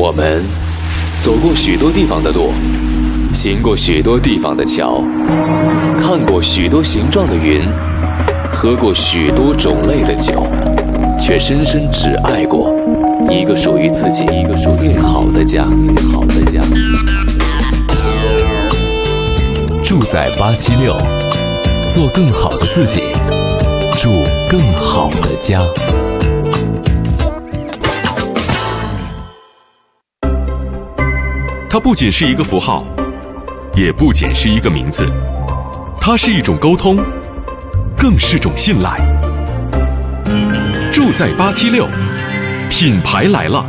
我们走过许多地方的路，行过许多地方的桥，看过许多形状的云，喝过许多种类的酒，却深深只爱过一个属于自己最好的家。住在876，做更好的自己，住更好的家。 它不仅是一个符号，也不仅是一个名字，它是一种沟通，更是种信赖。住在876，品牌来了。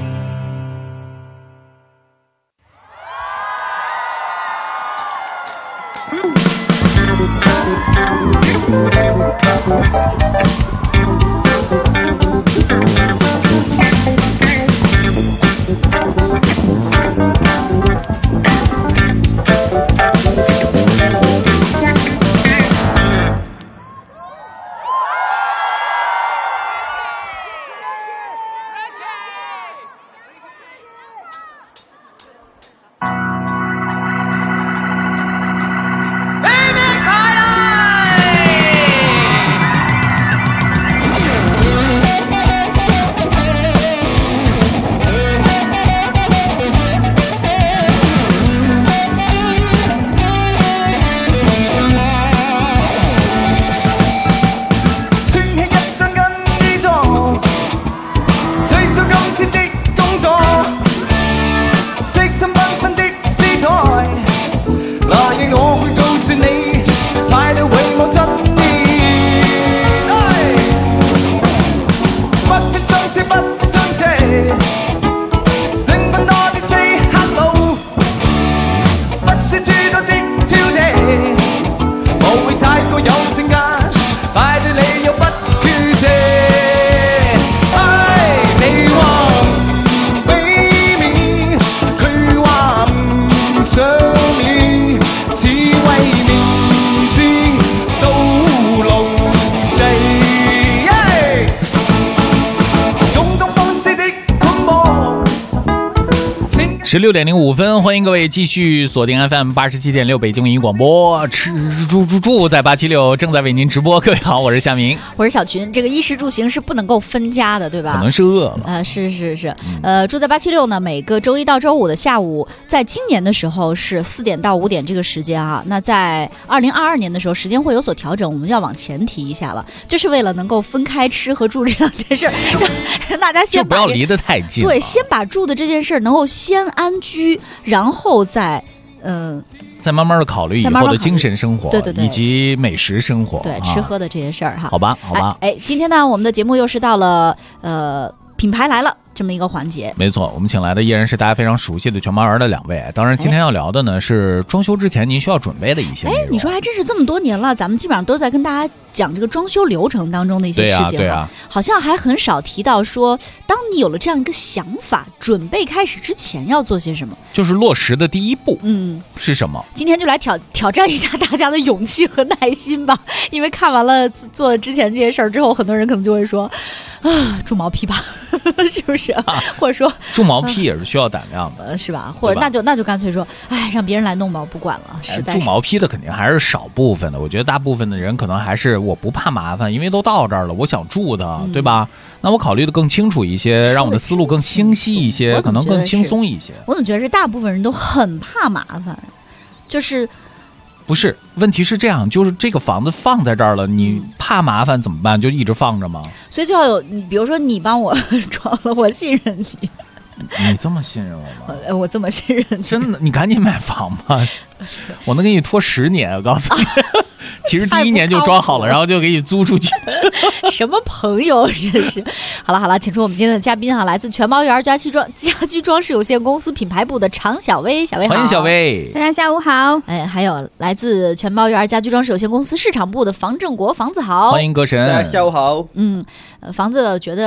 16:05，欢迎各位继续锁定 FM87.6 北京文艺广播，吃住在876正在为您直播。各位好，我是夏明， 我是小群。这个衣食住行是不能够分家的，对吧？ 可能是饿了。 是。住在876呢，每个周一到周五的下午，在今年的时候是4点到5点这个时间啊。那在2022年的时候，时间会有所调整，我们要往前提一下了，就是为了能够分开吃和住这两件事，让大家先不要离得太近。 对，先把住的这件事能够先安居，然后再慢慢的考虑以后的精神生活， 对， 以及美食生活， 对，吃喝的这些事儿哈。 好吧。 今天呢，我们的节目又是到了品牌来了这么一个环节。 没错，我们请来的依然是大家非常熟悉的全毛园的两位。当然，今天要聊的呢是装修之前您需要准备的一些内容。 你说还真是这么多年了，咱们基本上都在跟大家讲这个装修流程当中的一些事情。 对啊， 好像还很少提到说，当你有了这样一个想法，准备开始之前要做些什么， 就是落实的第一步。是什么？ 今天就来挑战一下大家的勇气和耐心吧。因为看完了做之前这些事儿之后，很多人可能就会说住毛坯吧，是不是？或者说住毛坯也是需要胆量的， 是吧？或者那就干脆说，让别人来弄吧，我不管了。实在住毛坯的肯定还是少部分的，我觉得大部分的人可能还是我不怕麻烦，因为都到这儿了，我想住的，对吧？那我考虑的更清楚一些，让我的思路更清晰一些，可能更轻松一些。 我总觉得是大部分人都很怕麻烦，就是不是？问题是这样，就是这个房子放在这儿了，你怕麻烦怎么办？就一直放着吗？ 所以就要有你，比如说你帮我装了，我信任你。 你这么信任我吗？ 我这么信任你， 真的？你赶紧买房吧，我能给你拖10年，我告诉你。其实第1年就装好了，然后就给你租出去。 什么朋友真是。好了，请出我们今天的嘉宾哈，来自全毛园家居装饰有限公司品牌部的常小薇，小薇好。 欢迎小薇。 大家下午好。 还有来自全毛园家居装饰有限公司市场部的房正国，房子好。 欢迎歌神。 大家下午好。 房子觉得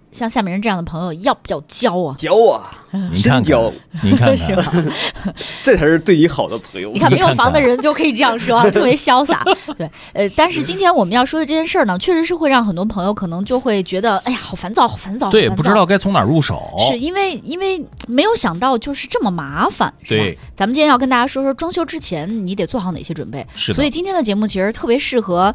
像夏明人这样的朋友要不要交啊？ 交啊， 深交，您看看， 这才是对你好的朋友。 你看没有房的人就可以这样说，特别潇洒。对，但是今天我们要说的这件事儿呢，确实是会让很多朋友可能就会觉得，哎呀，好烦躁，好烦躁。 对，不知道该从哪儿入手。 是因为没有想到就是这么麻烦，是吧？ 对， 咱们今天要跟大家说说装修之前你得做好哪些准备。 是的。 所以今天的节目其实特别适合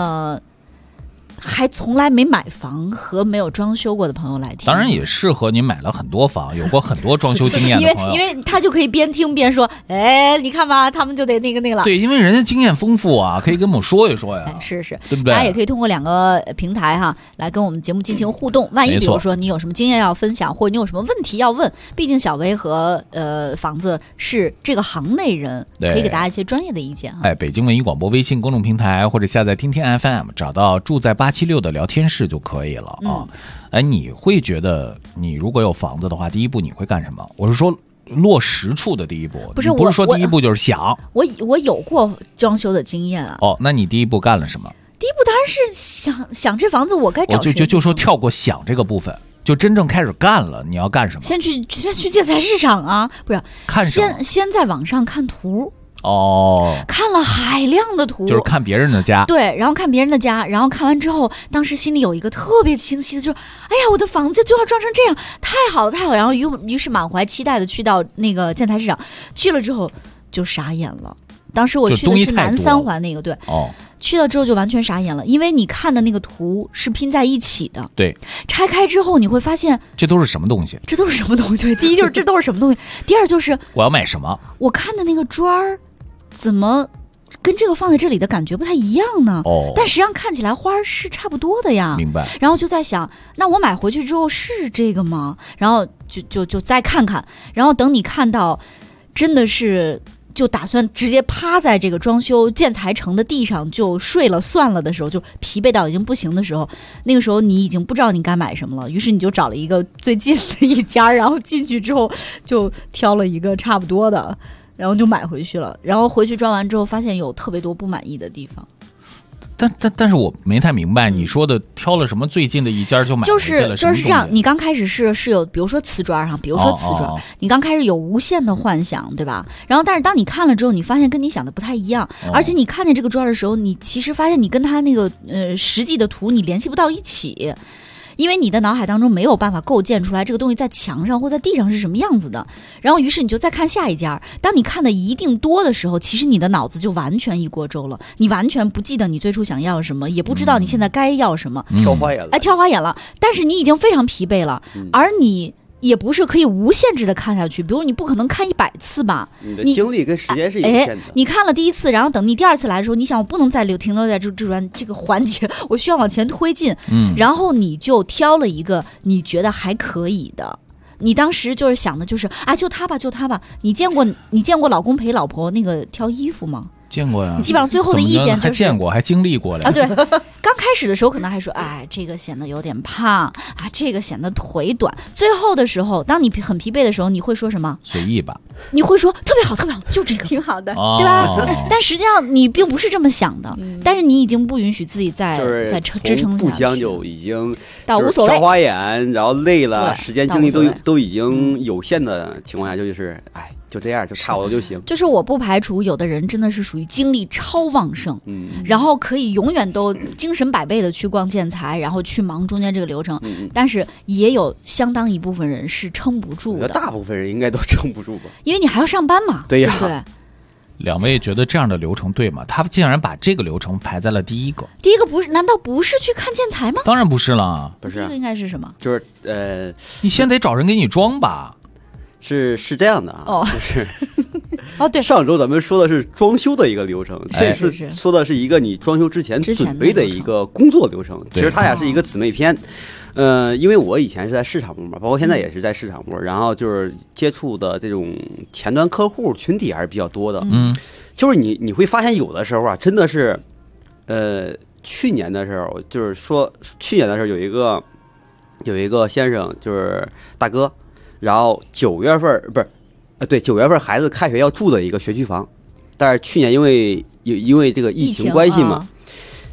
还从来没买房和没有装修过的朋友来听， 当然也适合你买了很多房，有过很多装修经验的朋友， 因为他就可以边听边说，哎，你看吧，他们就得那个了。 对，因为人家经验丰富啊，可以跟我们说一说呀。 哎、是， 对不对？ 大家也可以通过2个平台哈，来跟我们节目进行互动。万一比如说你有什么经验要分享，或者你有什么问题要问，毕竟小薇和房子是这个行内人，可以给大家一些专业的意见哈。 哎，北京文艺广播微信公众平台或者下载听听 FM， 找到住在876的聊天室就可以了啊。哎，你会觉得你如果有房子的话，第一步你会干什么？我是说落实处的第一步，不是说第一步就是想。 我有过装修的经验啊。 哦，那你第一步干了什么？ 第一步当然是想这房子我该找谁。 就说跳过想这个部分，就真正开始干了。你要干什么？ 先去建材市场啊，不是？ 看什么？ 先在网上看图。 哦， 看了海量的图， 就是看别人的家， 对，然后看别人的家，然后看完之后，当时心里有一个特别清晰的，就是哎呀，我的房子就要装成这样，太好了，太好了。然后于是满怀期待的去到那个建材市场，去了之后就傻眼了。当时我去的是南3环那个，对，去了之后就完全傻眼了，因为你看的那个图是拼在一起的， 对， 拆开之后你会发现这都是什么东西？ 这都是什么东西？对，第一就是这都是什么东西，第二就是我要买什么？ 我看的那个砖儿。怎么跟这个放在这里的感觉不太一样呢？但实际上看起来花是差不多的呀。 明白。 然后就在想，那我买回去之后是这个吗？然后就再看看，然后等你看到真的是就打算直接趴在这个装修建材城的地上就睡了算了的时候，就疲惫到已经不行的时候，那个时候你已经不知道你该买什么了，于是你就找了一个最近的一家，然后进去之后就挑了一个差不多的。然后就买回去了，然后回去装完之后发现有特别多不满意的地方。 但是我没太明白你说的挑了什么最近的一家就买回去了， 就是这样。你刚开始是有，比如说瓷砖哈，比如说瓷砖，你刚开始有无限的幻想，对吧？然后但是当你看了之后，你发现跟你想的不太一样，而且你看见这个砖的时候，你其实发现你跟他那个实际的图你联系不到一起。因为你的脑海当中没有办法构建出来这个东西在墙上或在地上是什么样子的，然后于是你就再看下一家，当你看的一定多的时候，其实你的脑子就完全一锅粥了，你完全不记得你最初想要什么，也不知道你现在该要什么， 挑花眼了， 挑花眼了，但是你已经非常疲惫了，而你也不是可以无限制的看下去，比如你不可能看100次吧， 你的精力跟时间是有限的。 你看了第一次，然后等你第二次来的时候，你想我不能再停留在这个环节，我需要往前推进，然后你就挑了一个你觉得还可以的。你当时就是想的就是啊，就他吧，就他吧。你见过老公陪老婆那个挑衣服吗？ 见过呀。 你基本上最后的意见就是还见过，还经历过了啊。对，刚开始的时候可能还说，哎，这个显得有点胖啊，这个显得腿短。最后的时候，当你很疲惫的时候，你会说什么？ 随意吧。 你会说特别好，特别好，就这个挺好的， 对吧？但实际上你并不是这么想的，但是你已经不允许自己再支撑下去， 不将就已经到无所谓， 挑花眼，然后累了，时间精力都已经有限的情况下，就是哎。就这样，就差不多就行。 就是我不排除有的人真的是属于精力超旺盛，然后可以永远都精神百倍的去逛建材，然后去忙中间这个流程。但是也有相当一部分人是撑不住的。 大部分人应该都撑不住吧？ 因为你还要上班嘛。 对呀。 对。 两位觉得这样的流程对吗？他竟然把这个流程排在了第一个。 第一个不是？难道不是去看建材吗？ 当然不是了。 不是。 这个应该是什么？ 就是你先得找人给你装吧。 是这样的啊，就是对， 上周咱们说的是装修的一个流程，这次说的是一个你装修之前准备的一个工作流程。其实它俩是一个姊妹篇。因为我以前是在市场部嘛，包括现在也是在市场部，然后就是接触的这种前端客户群体还是比较多的。就是你会发现有的时候啊，真的是，去年的时候，就是说去年的时候有一个先生，就是大哥。然后9月份不是，9月份孩子开学要住的一个学区房，但是去年因为这个疫情关系嘛，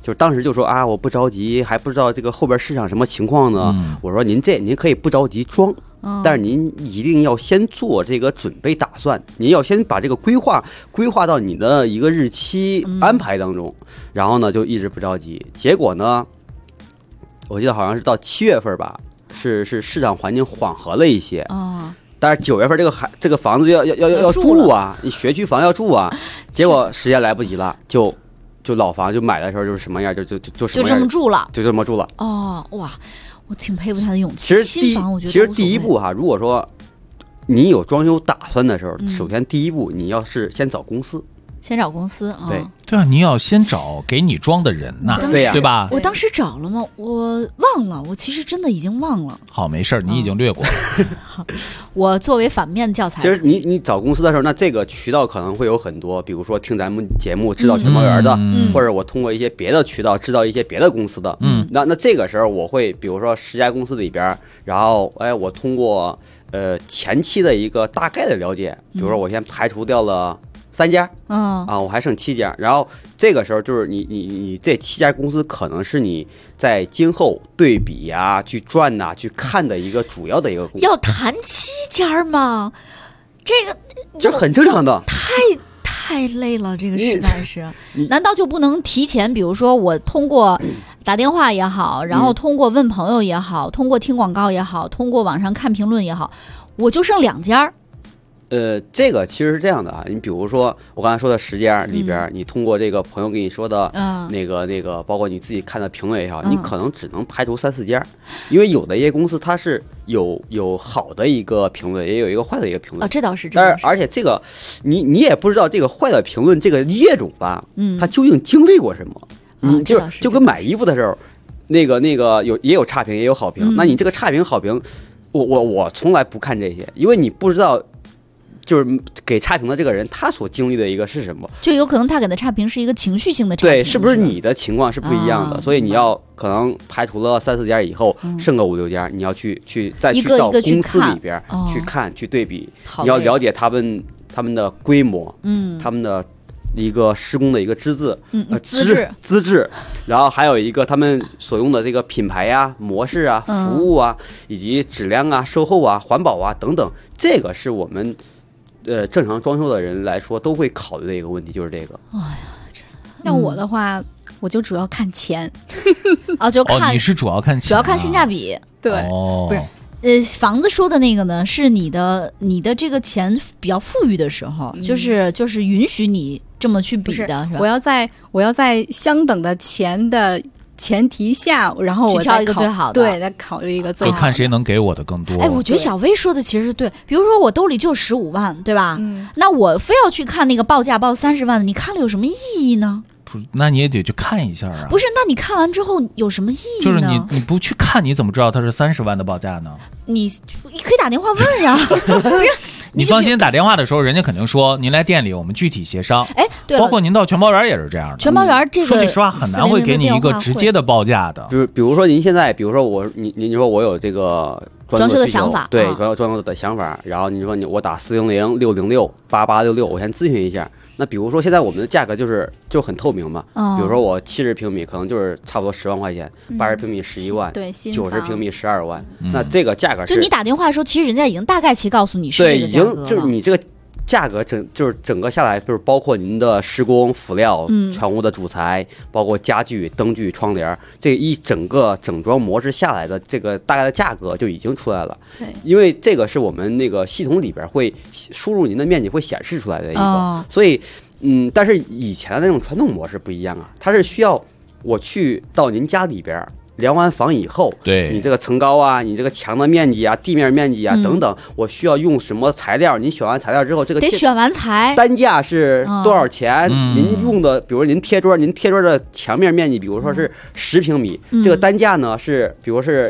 就是当时就说啊，我不着急，还不知道这个后边市场什么情况呢。我说您可以不着急装，但是您一定要先做这个准备打算，您要先把这个规划到你的一个日期安排当中，然后呢就一直不着急。结果呢，我记得好像是到7月份吧，是市场环境缓和了一些。但是9月份这个房子要住啊，你学区房要住啊，结果时间来不及了，就老房就买的时候就是什么样就这么住了， 就这么住了。 哇，我挺佩服他的勇气。 其实第一步哈，如果说你有装修打算的时候，首先第一步你要是先找公司。 对啊，你要先找给你装的人呐，对吧？ 我当时找了吗？我忘了，我其实真的已经忘了。 好，没事，你已经略过了。 我作为反面教材。 其实你找公司的时候，那这个渠道可能会有很多，比如说听咱们节目知道全猫园的，或者我通过一些别的渠道知道一些别的公司的。那这个时候我会，比如说10家公司里边，然后我通过前期的一个大概的了解，比如说我先排除掉了3家，我还剩7家，然后这个时候就是你这7家公司可能是你在今后对比啊、去转呐、去看的一个主要的一个公司。 要谈7家吗？这很正常的。 太累了，这个实在是。难道就不能提前？比如说我通过打电话也好，然后通过问朋友也好，通过听广告也好，通过网上看评论也好，我就剩2家。 这个其实是这样的啊，你比如说我刚才说的10家里边，你通过这个朋友跟你说的那个，包括你自己看的评论也好，你可能只能排除3、4家，因为有的一些公司它是有好的一个评论，也有一个坏的一个评论。 这倒是。 但是而且这个你也不知道这个坏的评论这个业主吧，他究竟经历过什么？你就跟买衣服的时候，那个也有差评也有好评，那你这个差评好评，我从来不看这些，因为你不知道。就是给差评的这个人，他所经历的一个是什么？就有可能他给的差评是一个情绪性的差评， 对，是不是你的情况是不一样的？所以你要可能排除了3、4家以后，剩个5、6家，你要去再去到公司里边去看、去对比，你要了解他们的规模，他们的一个施工的一个资质，然后还有一个他们所用的这个品牌啊、模式啊、服务啊，以及质量啊、售后啊、环保啊等等，这个是我们。正常装修的人来说都会考虑的一个问题就是这个。 像我的话，我就主要看钱。 就看你是主要看钱， 主要看性价比。 对，不是。 房子说的那个呢，是你的这个钱比较富裕的时候，就是允许你这么去比的。是吧？ 我要在相等的钱的前提下，然后我挑一个最好的， 对，再考虑一个最好的， 就看谁能给我的更多。 我觉得小薇说的其实是对。比如说我兜里就15万，对吧？那我非要去看那个报价报30万的，你看了有什么意义呢？ 不，那你也得去看一下啊。 不是，那你看完之后有什么意义呢？ 就是你不去看，你怎么知道它是30万的报价呢？ 你可以打电话问呀。不是。 你放心，打电话的时候，人家肯定说您来店里，我们具体协商。 对， 包括您到全包园也是这样的。 全包园这个说句实话，很难会给你一个直接的报价的。 比如说您现在，比如说您说我有这个装修的想法， 对，装修的想法，然后你说我打400、606、8866，我先咨询一下。那比如说现在我们的价格就很透明嘛，比如说我70平米可能就是差不多10万块钱，80平米11万， 对 ，90平米12万，那这个价格就你打电话的时候，其实人家已经大概其告诉你是这个价格了。对， 已经就是你这个价格就是整个下来，就是包括您的施工辅料、全屋的主材，包括家具、灯具、窗帘，这一整个整装模式下来的这个大概的价格就已经出来了。 对， 因为这个是我们那个系统里边会输入您的面积会显示出来的一个，所以但是以前的那种传统模式不一样啊，它是需要我去到您家里边。量完房以后， 对你这个层高啊，你这个墙的面积啊，地面面积啊等等，我需要用什么材料？您选完材料之后，这个得选完材， 单价是多少钱？您用的，比如您贴桌的墙面面积，比如说是10平米，这个单价呢是，比如是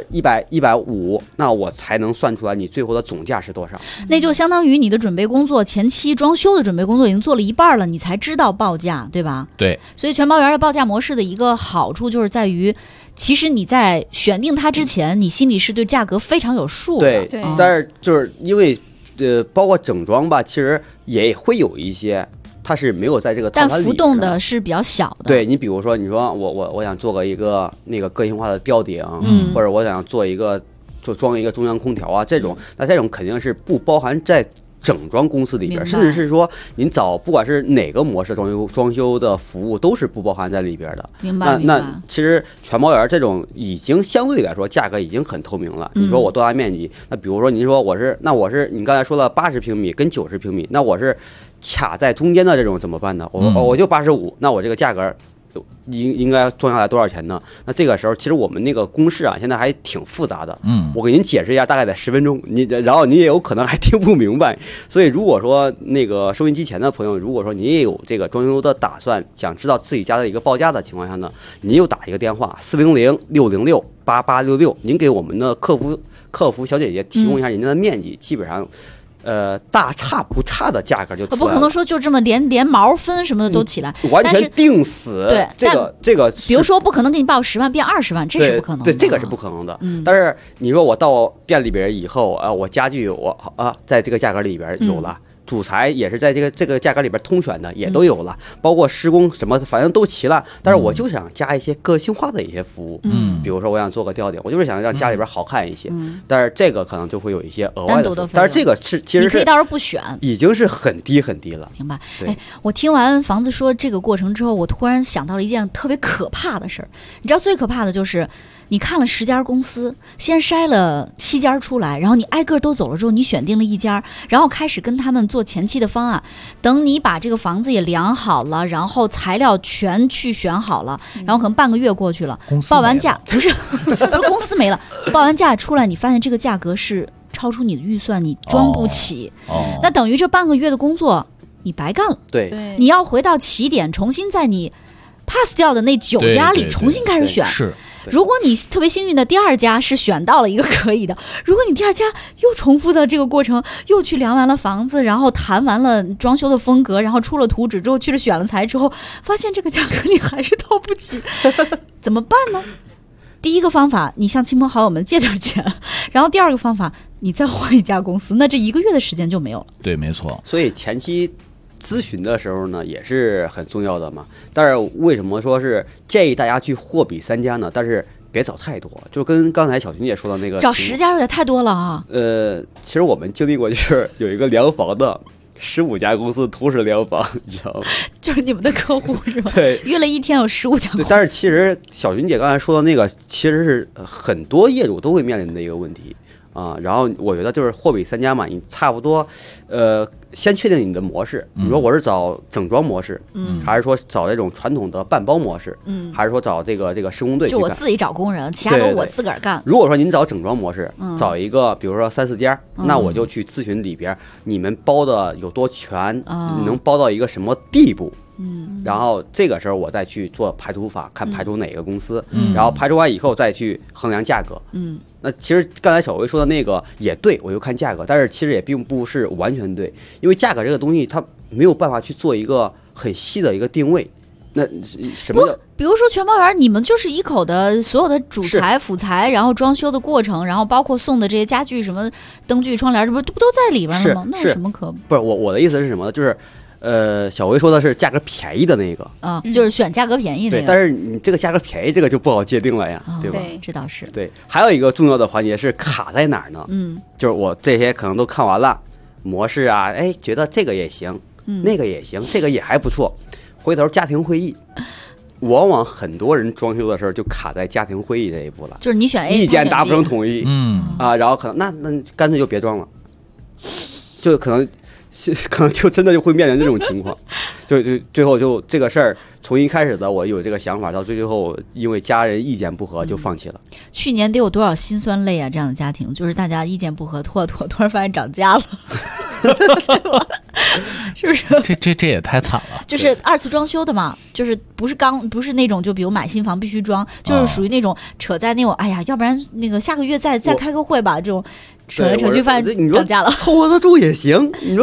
150，那我才能算出来你最后的总价是多少。 那就相当于你的准备工作前期装修的准备工作已经做了一半了，你才知道报价，对吧？ 对。 所以全包园的报价模式的一个好处就是在于。其实你在选定它之前，你心里是对价格非常有数的。 对，但是就是因为包括整装吧，其实也会有一些它是没有在这个套餐里边， 但浮动的是比较小的。 对，你比如说，你说我想做一个那个个性化的吊顶，或者我想做一个装一个中央空调啊，这种，那这种肯定是不包含在整装公司里边，甚至是说您找不管是哪个模式装修的服务都是不包含在里边的。 明白。 那其实全包园这种已经相对来说价格已经很透明了。你说我多大面积？那比如说您说我是你刚才说了80平米跟90平米，那我是卡在中间的这种怎么办呢？我就85，那我这个价格应该装下来多少钱呢？那这个时候其实我们那个公式啊，现在还挺复杂的。我给您解释一下，大概得10分钟，然后你也有可能还听不明白。所以如果说那个收音机前的朋友，如果说你也有这个装修的打算，想知道自己家的一个报价的情况下呢，您又打一个电话400-606-8866，您给我们的客服小姐姐提供一下人家的面积，基本上。大差不差的价格就出来了， 不可能说就这么连毛分什么的都起来， 完全定死。 对， 这个， 比如说不可能给你报10万变20万，这是不可能的。 对，这个是不可能的。但是你说我到店里边以后啊，我家具在这个价格里边有了。主材也是在这个价格里边通选的，也都有了，包括施工什么，反正都齐了。但是我就想加一些个性化的一些服务，比如说我想做个吊顶，我就是想让家里边好看一些。但是这个可能就会有一些额外的，但是这个其实你可以到时候不选， 已经是很低很低了。 明白？哎，我听完房子说这个过程之后，我突然想到了一件特别可怕的事儿。你知道最可怕的就是。你看了10家公司，先筛了7家出来，然后你挨个都走了之后，你选定了1家，然后开始跟他们做前期的方案。等你把这个房子也量好了，然后材料全去选好了，然后可能半个月过去了，报完价不是公司没了，报完价出来，你发现这个价格是超出你的预算，你装不起。那等于这半个月的工作你白干了。 对， 你要回到起点，重新在你 pass 掉的那9家里重新开始选。 是。 如果你特别幸运的第2家是选到了一个可以的，如果你第2家又重复的这个过程，又去量完了房子，然后谈完了装修的风格，然后出了图纸之后去了选了材之后，发现这个价格你还是掏不起，怎么办呢？第一个方法，你向亲朋好友们借点钱，然后第2个方法，你再换一家公司，那这1个月的时间就没有了。 对，没错。 所以前期咨询的时候呢，也是很重要的嘛。但是为什么说是建议大家去货比3家呢？但是别找太多，就跟刚才小群姐说的那个， 找10家有点太多了啊。 其实我们经历过，就是有一个量房的15家公司同时量房，你知道吗？ 就是你们的客户是吧？ 对， 约了1天有15家公司。 对，但是其实小群姐刚才说的那个，其实是很多业主都会面临的一个问题。然后我觉得就是货比3家嘛，你差不多，先确定你的模式。你说我是找整装模式，还是说找这种传统的半包模式，还是说找这个施工队？ 就我自己找工人，其他都我自个儿干。 如果说您找整装模式，找一个比如说3、4家，那我就去咨询里边你们包的有多全，能包到一个什么地步。然后这个时候我再去做排除法，看排除哪个公司，然后排除完以后再去衡量价格。那其实刚才小薇说的那个也对，我就看价格，但是其实也并不是完全对，因为价格这个东西它没有办法去做一个很细的一个定位。那什么叫？ 比如说全包园，你们就是一口的所有的主材、辅材，然后装修的过程，然后包括送的这些家具，什么灯具、窗帘，这不都在里边了吗？那有什么可不是我的意思是什么呢？就是小薇说的是价格便宜的那个就是选价格便宜的那个。 对，但是你这个价格便宜，这个就不好界定了呀，对吧？ 对，这倒是。 对，还有一个重要的环节是卡在哪儿呢？就是我这些可能都看完了模式啊，哎，觉得这个也行，那个也行，这个也还不错。回头家庭会议，往往很多人装修的时候就卡在家庭会议这一步了， 就是你选 A， 意见达不成统一，然后可能那干脆就别装了，就可能就真的就会面临这种情况，就最后就这个事儿从一开始的我有这个想法，到最后因为家人意见不合就放弃了。 去年得有多少辛酸泪啊！这样的家庭就是大家意见不合，突然发现涨价了，是不是？ 这也太惨了。 就是2次装修的嘛，就是不是那种就比如买新房必须装，就是属于那种扯在那种哎呀，要不然那个下个月再开个会吧，这种扯来扯去发现涨价了， 凑合得住也行。你说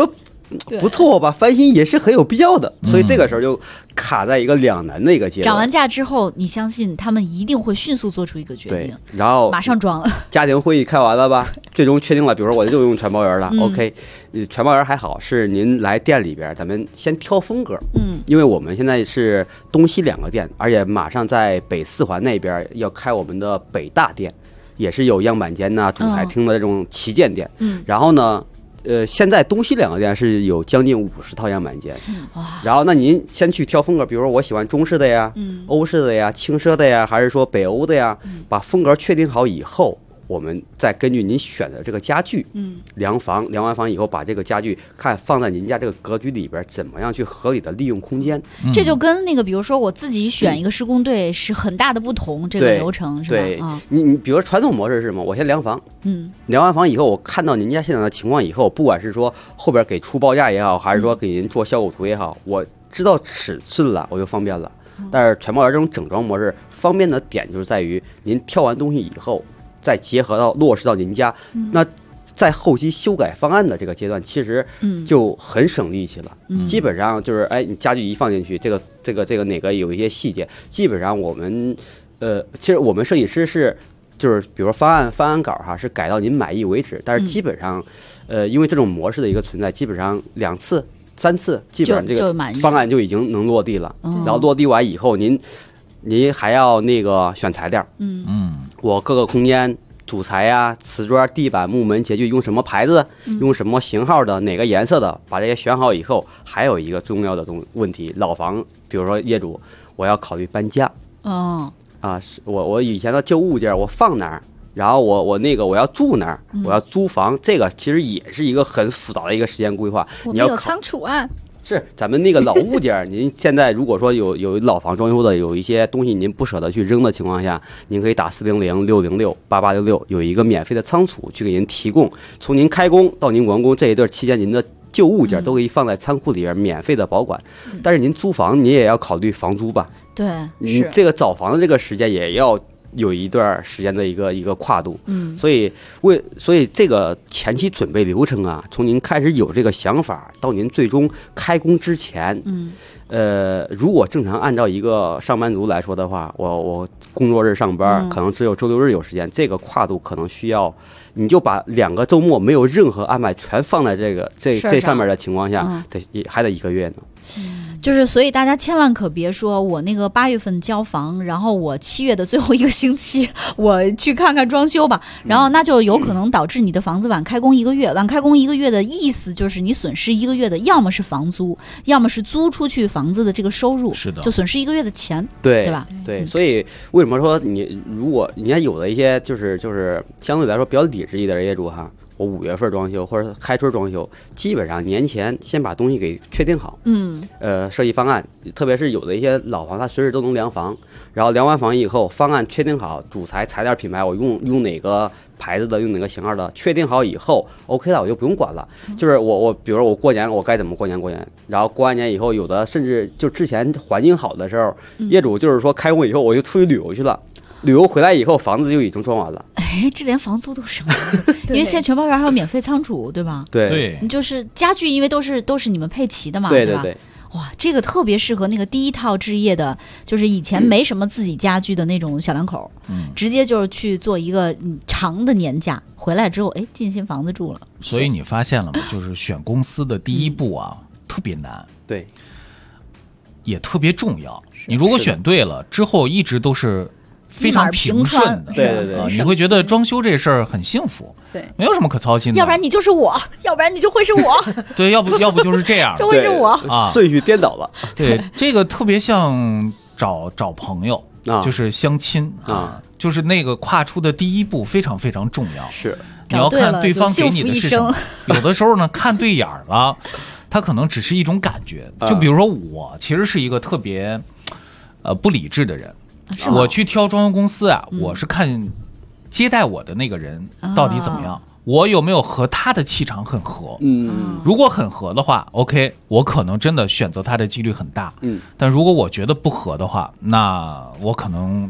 不错吧，翻新也是很有必要的。所以这个时候就卡在一个两难的一个阶段。 涨完价之后，你相信他们一定会迅速做出一个决定， 然后马上装了。 家庭会议开完了吧，最终确定了，比如说我就用全包圆了，OK，全包圆还好，是您来店里边，咱们先挑风格，因为我们现在是东西2个店，而且马上在北4环那边要开我们的北大店，也是有样板间呐、主台厅的这种旗舰店，然后呢。现在东西2个店是有将近50套样板间，然后那您先去挑风格，比如说我喜欢中式的呀、欧式的呀、轻奢的呀，还是说北欧的呀，把风格确定好以后，我们再根据您选的这个家具，量完房以后，把这个家具看放在您家这个格局里边，怎么样去合理的利用空间。 这就跟那个，比如说我自己选一个施工队是很大的不同，这个流程是吧？ 对，你比如说传统模式是什么？我先量房，量完房以后，我看到您家现在的情况以后，不管是说后边给出报价也好，还是说给您做效果图也好，我知道尺寸了，我就方便了。但是全包圆这种整装模式方便的点就是在于，您挑完东西以后，再结合到落实到您家，那在后期修改方案的这个阶段，其实就很省力气了。基本上就是，你家具一放进去，这个哪个有一些细节，基本上我们，其实我们设计师是。就是比如方案稿哈是改到您满意为止，但是基本上，因为这种模式的一个存在，基本上2次、3次，基本上这个方案就已经能落地了。然后落地完以后，您还要那个选材料，我各个空间主材呀、瓷砖、地板、木门、洁具用什么牌子、用什么型号的、哪个颜色的，把这些选好以后，还有一个重要的问题，老房，比如说业主，我要考虑搬家。我以前的旧物件我放哪儿，然后我要住哪儿，我要租房，这个其实也是一个很复杂的一个时间规划。 你要有仓储案。 是咱们那个老物件，您现在如果说有老房装修的，有一些东西您不舍得去扔的情况下，您可以打400、606、8866，有一个免费的仓储去给您提供，从您开工到您完工这一段期间，您的旧物件都可以放在仓库里边免费的保管。但是您租房，你也要考虑房租吧？ 对， 你这个找房的这个时间也要有一段时间的一个跨度，所以这个前期准备流程啊，从您开始有这个想法到您最终开工之前，如果正常按照一个上班族来说的话，我工作日上班，可能只有周六日有时间，这个跨度可能需要，你就把2个周末没有任何安排全放在这上面的情况下，还得1个月呢。 就是所以大家千万可别说我那个8月份交房，然后我7月的最后1个星期我去看看装修吧，然后那就有可能导致你的房子晚开工1个月。晚开工1个月的意思就是你损失1个月的，要么是房租，要么是租出去房子的这个收入， 是的， 就损失1个月的钱， 对吧？ 对，所以为什么说如果你看有的一些就是相对来说比较理智一点的业主哈。我5月份装修或者开春装修，基本上年前先把东西给确定好，设计方案，特别是有的一些老房，它随时都能量房，然后量完房以后，方案确定好，主材材料品牌我用哪个牌子的，用哪个型号的，确定好以后 ，OK 了，我就不用管了。就是我比如说我过年我该怎么过年，然后过完年以后，有的甚至就之前环境好的时候，业主就是说开工以后我就出去旅游去了。旅游回来以后，房子就已经装完了。 这连房租都省了，因为现在全包圆还有免费仓储，对吧？ 对， 你就是家具，因为都是你们配齐的嘛， 对吧？哇，这个特别适合那个第一套置业的，就是以前没什么自己家具的那种小两口，直接就是去做一个长的年假，回来之后，进新房子住了。 所以你发现了吗？就是选公司的第一步啊，特别难， 对， 也特别重要。你如果选对了，之后一直都是。非常平顺的， 对， 你会觉得装修这事儿很幸福， 对， 没有什么可操心的。 要不然你就是我，要不然你就会是我， 对，要不就是这样， 就会是我啊，顺序颠倒了。 对，这个特别像找朋友，就是相亲啊，就是那个跨出的第一步非常非常重要。 是， 你要看对方给你的是什么。有的时候呢，看对眼了，他可能只是一种感觉。就比如说我，其实是一个特别不理智的人。我去挑装修公司啊，我是看接待我的那个人到底怎么样，我有没有和他的气场很合。如果很合的话 ，OK， 我可能真的选择他的几率很大。但如果我觉得不合的话，那我可能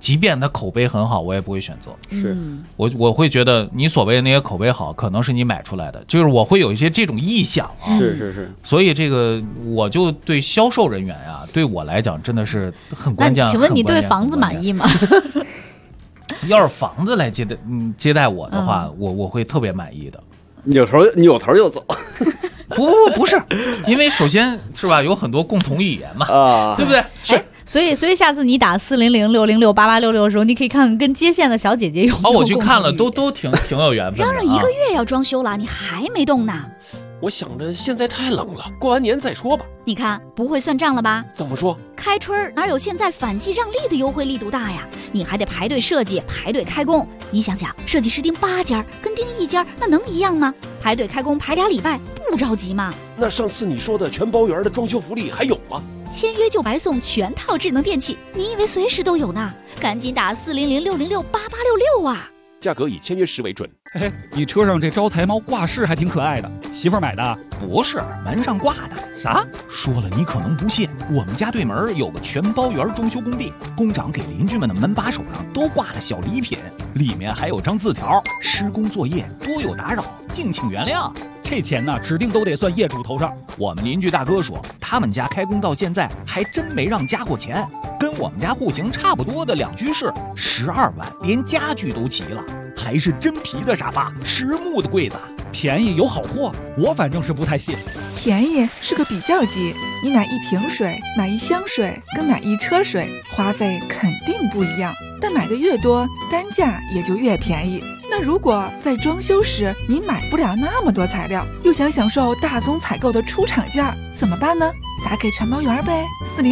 即便它口碑很好，我也不会选择。 是我会觉得你所谓的那些口碑好，可能是你买出来的，就是我会有一些这种臆想啊。 是。 所以这个我就对销售人员呀，对我来讲真的是很关键。 那请问你对房子满意吗？ 要是房子来接待我的话，我会特别满意的。 扭头就走。 不是，因为首先是吧，有很多共同语言嘛，对不对？ 是。所以下次你打400-606-8866的时候，你可以看看跟接线的小姐姐有没有我去看了，都挺有缘分的。 嚷1个月要装修了，你还没动呢？ 我想着现在太冷了，过完年再说吧。 你看不会算账了吧？ 怎么说？ 开春哪有现在反季让利的优惠力度大呀？你还得排队设计，排队开工。你想想，设计师订8家跟订1家，那能一样吗？排队开工排2礼拜，不着急吗？ 那上次你说的全包圆的装修福利还有吗？ 签约就白送全套智能电器，你以为随时都有呢？赶紧打400-606-8866啊！ 价格以签约时为准。 嘿，你车上这招财猫挂饰还挺可爱的，媳妇儿买的？ 不是，门上挂的。 啥？ 说了你可能不信，我们家对门有个全包圆装修工地，工长给邻居们的门把手上都挂了小礼品，里面还有张字条：施工作业多有打扰，敬请原谅。 这钱呢，指定都得算业主头上。 我们邻居大哥说，他们家开工到现在还真没让加过钱，跟我们家户型差不多的2居室，12万，连家具都齐了，还是真皮的沙发，实木的柜子， 便宜有好货，我反正是不太信。 便宜是个比较级，你买1瓶水，买1箱水，跟买1车水，花费肯定不一样，但买的越多，单价也就越便宜。那如果在装修时你买不了那么多材料，又想享受大宗采购的出厂价，怎么办呢？打给全包圆呗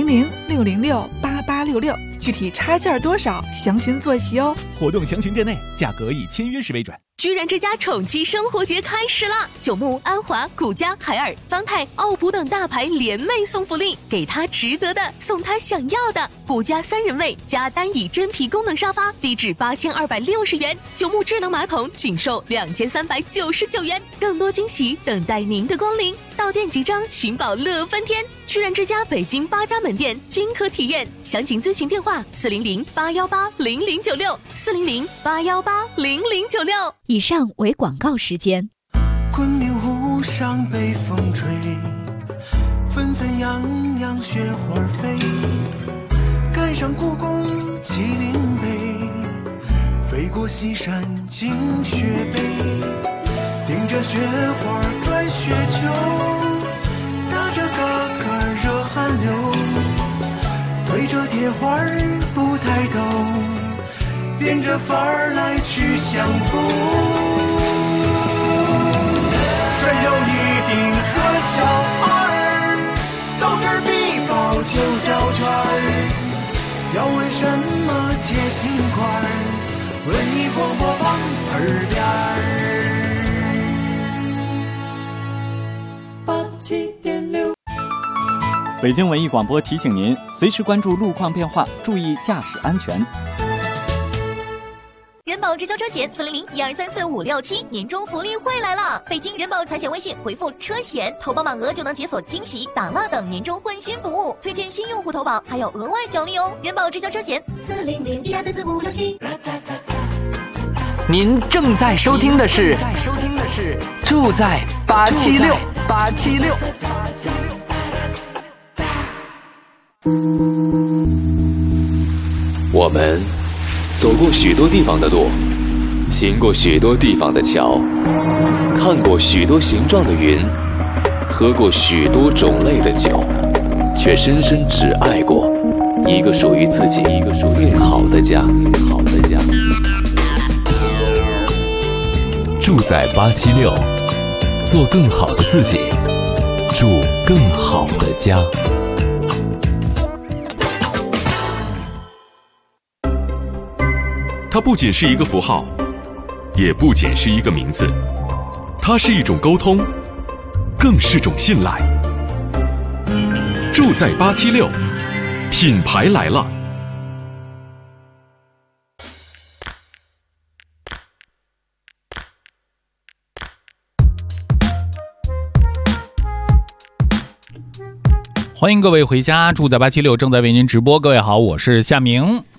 ，400-606-8866，具体差价多少，详询坐席哦。 活动详询店内，价格以签约时为准。 居然之家宠妻生活节开始啦！九牧、安华、古家、海尔、方太、奥普等大牌联袂送福利，给他值得的，送他想要的。古家3人位加单椅真皮功能沙发，低至8260元；九牧智能马桶仅售2399元。更多惊喜等待您的光临，到店即章，寻宝乐翻天。居然之家北京8家门店均可体验，详情咨询电话400-818-0096，400-818-0096。 以上为广告时间。 昆明湖上北风吹，纷纷扬扬雪花飞，赶上故宫麒麟碑，飞过西山惊雪北，顶着雪花转雪球，打着嘎嘎热汗流，对着铁花不抬头，变着法儿来去相逢。谁有一顶和小二，斗地儿比宝就叫圈儿，要问什么接心块儿，文艺广播网耳边儿。87.6。 北京文艺广播提醒您，随时关注路况变化，注意驾驶安全。 人保直销车险400-1234567年终福利会来了！北京人保财险微信回复车险，投保满额就能解锁惊喜、打蜡等年终换新服务，推荐新用户投保还有额外奖励哦！人保直销车险400-1234567。 您正在收听的是住在876。 我们走过许多地方的路，行过许多地方的桥，看过许多形状的云，喝过许多种类的酒，却深深只爱过一个属于自己最好的家。住在876，做更好的自己，住更好的家。 它不仅是一个符号，也不仅是一个名字，它是一种沟通，更是种信赖。住在876，品牌来了。 欢迎各位回家，住在876正在为您直播。各位好，我是夏明。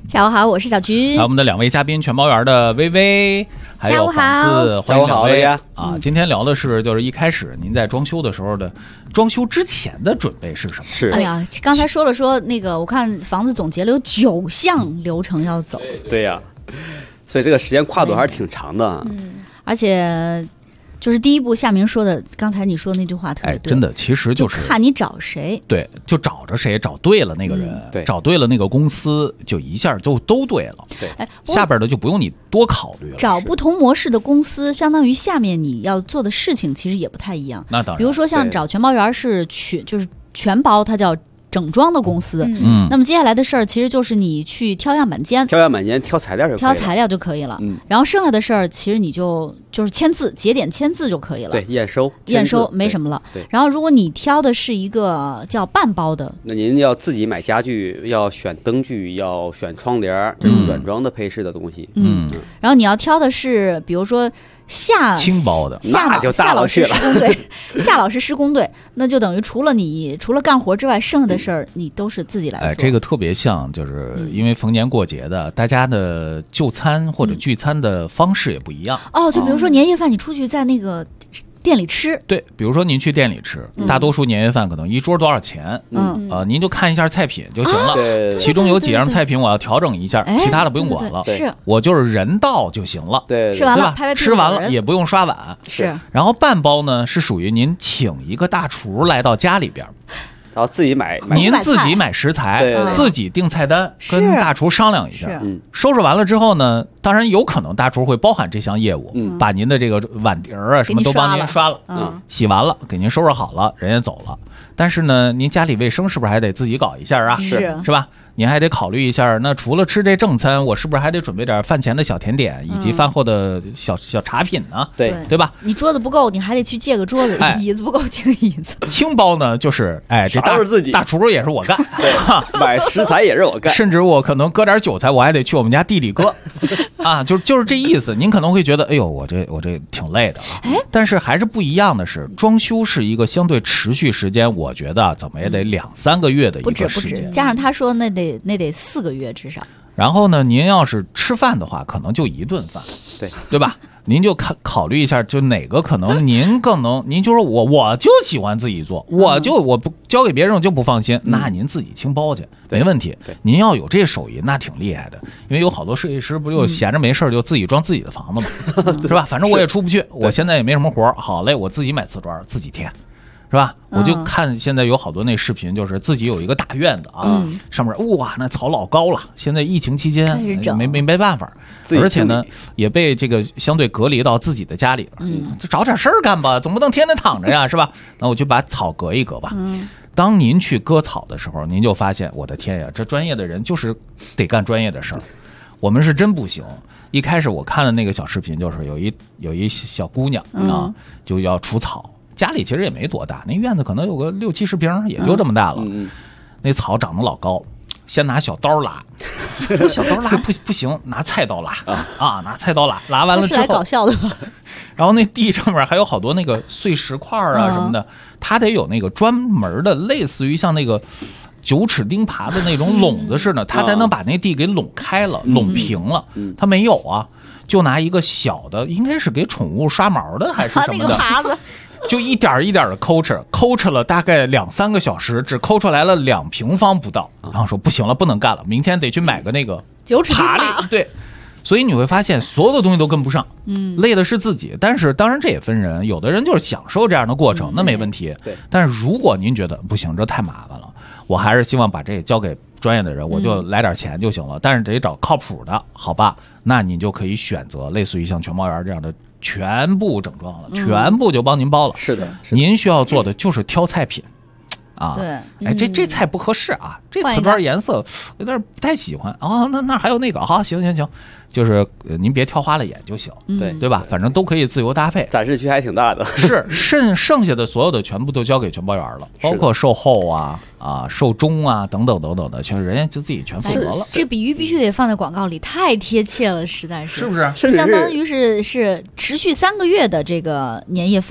下午好，我是小菊。 我们的2位嘉宾，全包园的微微，还有房子，欢迎2位啊！今天聊的是就是一开始您在装修的时候的装修之前的准备是什么？ 是，哎呀，刚才说那个，我看房子总结了有9项流程要走。 对呀，所以这个时间跨度还是挺长的。 而且。就是第一步，夏明说的，刚才你说的那句话特别对， 真的，其实就是看你找谁， 对，就找着谁，找对了那个人，对，找对了那个公司，就一下就都对了，对，下边的就不用你多考虑了。 找不同模式的公司，相当于下面你要做的事情其实也不太一样。 那当然， 比如说像找全包园是就是全包，它叫整装的公司，那么接下来的事儿其实就是你去挑样板间， 挑材料就可以了。然后剩下的事儿其实你就是签字，节点签字就可以了。 对，验收没什么了。然后如果你挑的是一个叫半包的， 那您要自己买家具，要选灯具，要选窗帘，这种软装的配饰的东西。 然后你要挑的是，比如说。 轻包的， 那就大了去了。 夏老师施工队，那就等于除了干活之外，剩下的事儿你都是自己来做。 这个特别像，就是因为逢年过节的，大家的就餐或者聚餐的方式也不一样。 就比如说年夜饭，你出去在那个店里吃， 对，比如说您去店里吃，大多数年夜饭可能一桌多少钱？您就看一下菜品就行了。其中有几样菜品我要调整一下，其他的不用管了。 是， 我就是人到就行了。 对， 吃完了， 吃完了也不用刷碗。 是， 然后半包呢是属于您请一个大厨来到家里边。 然后自己买， 您自己买食材，自己定菜单，跟大厨商量一下。收拾完了之后呢，当然有可能大厨会包含这项业务，把您的这个碗碟啊什么都帮您刷了，洗完了，给您收拾好了，人也走了。但是呢，您家里卫生是不是还得自己搞一下啊？是吧？您还得考虑一下，那除了吃这正餐，我是不是还得准备点饭前的小甜点，以及饭后的小茶品呢？对吧？ 你桌子不够，你还得去借个桌子；椅子不够，借个椅子。 轻包呢，就是这都是自己， 大厨也是我干， 买食材也是我干， 甚至我可能割点韭菜，我还得去我们家地里割啊，就是这意思。您可能会觉得，哎呦，我这挺累的啊。但是还是不一样的是，装修是一个相对持续时间，我觉得怎么也得2-3个月的一个时间， 不止，加上他说那得4个月至少。 然后呢，您要是吃饭的话，可能就1顿饭，对吧？您就考虑一下，就哪个可能您更能，您就说我就喜欢自己做，我不交给别人我就不放心，那您自己清包去没问题。您要有这手艺，那挺厉害的，因为有好多设计师不就闲着没事就自己装自己的房子嘛，是吧？反正我也出不去，我现在也没什么活，好嘞，我自己买瓷砖自己贴。是吧？我就看现在有好多那视频，就是自己有一个大院子啊，上面哇那草老高了。现在疫情期间没办法，而且呢也被这个相对隔离到自己的家里边，就找点事儿干吧，总不能天天躺着呀，是吧？那我就把草割一割吧。当您去割草的时候，您就发现，我的天呀，这专业的人就是得干专业的事儿，我们是真不行。一开始我看的那个小视频，就是有一小姑娘啊，就要除草。家里其实也没多大，那院子可能有个60-70平，也就这么大了。那草长得老高，先拿小刀拉，小刀拉不行，拿菜刀拉拿菜刀拉完了之后， 是来搞笑的吧？ 然后那地上面还有好多那个碎石块啊什么的，它得有那个专门的，类似于像那个9齿钉耙的那种垄子似的，它才能把那地给拢开了，拢平了。它没有啊，就拿一个小的，应该是给宠物刷毛的还是什么的那个耙子。 就一点一点的抠哧了大概2-3个小时，只抠出来了2平方不到，然后说不行了，不能干了，明天得去买个那个 9齿钉耙。对，所以你会发现所有的东西都跟不上，累的是自己。但是当然这也分人，有的人就是享受这样的过程，那没问题。 对， 但是如果您觉得不行，这太麻烦了，我还是希望把这交给专业的人，我就来点钱就行了。但是得找靠谱的，好吧？那你就可以选择类似于像全包园这样的。全部整装了，全部就帮您包了。 是的， 您需要做的就是挑菜品， 对， 这菜不合适啊，这瓷砖颜色有点不太喜欢啊，那还有那个，好，行，就是您别挑花了眼就行，对吧？反正都可以自由搭配， 展示区还挺大的。 是，剩下的所有的全部都交给全包园了，包括售后售中等等的，全人家就自己全负责了。 这比喻必须得放在广告里，太贴切了，实在是， 是不是？ 相当于是持续3个月的这个年夜饭。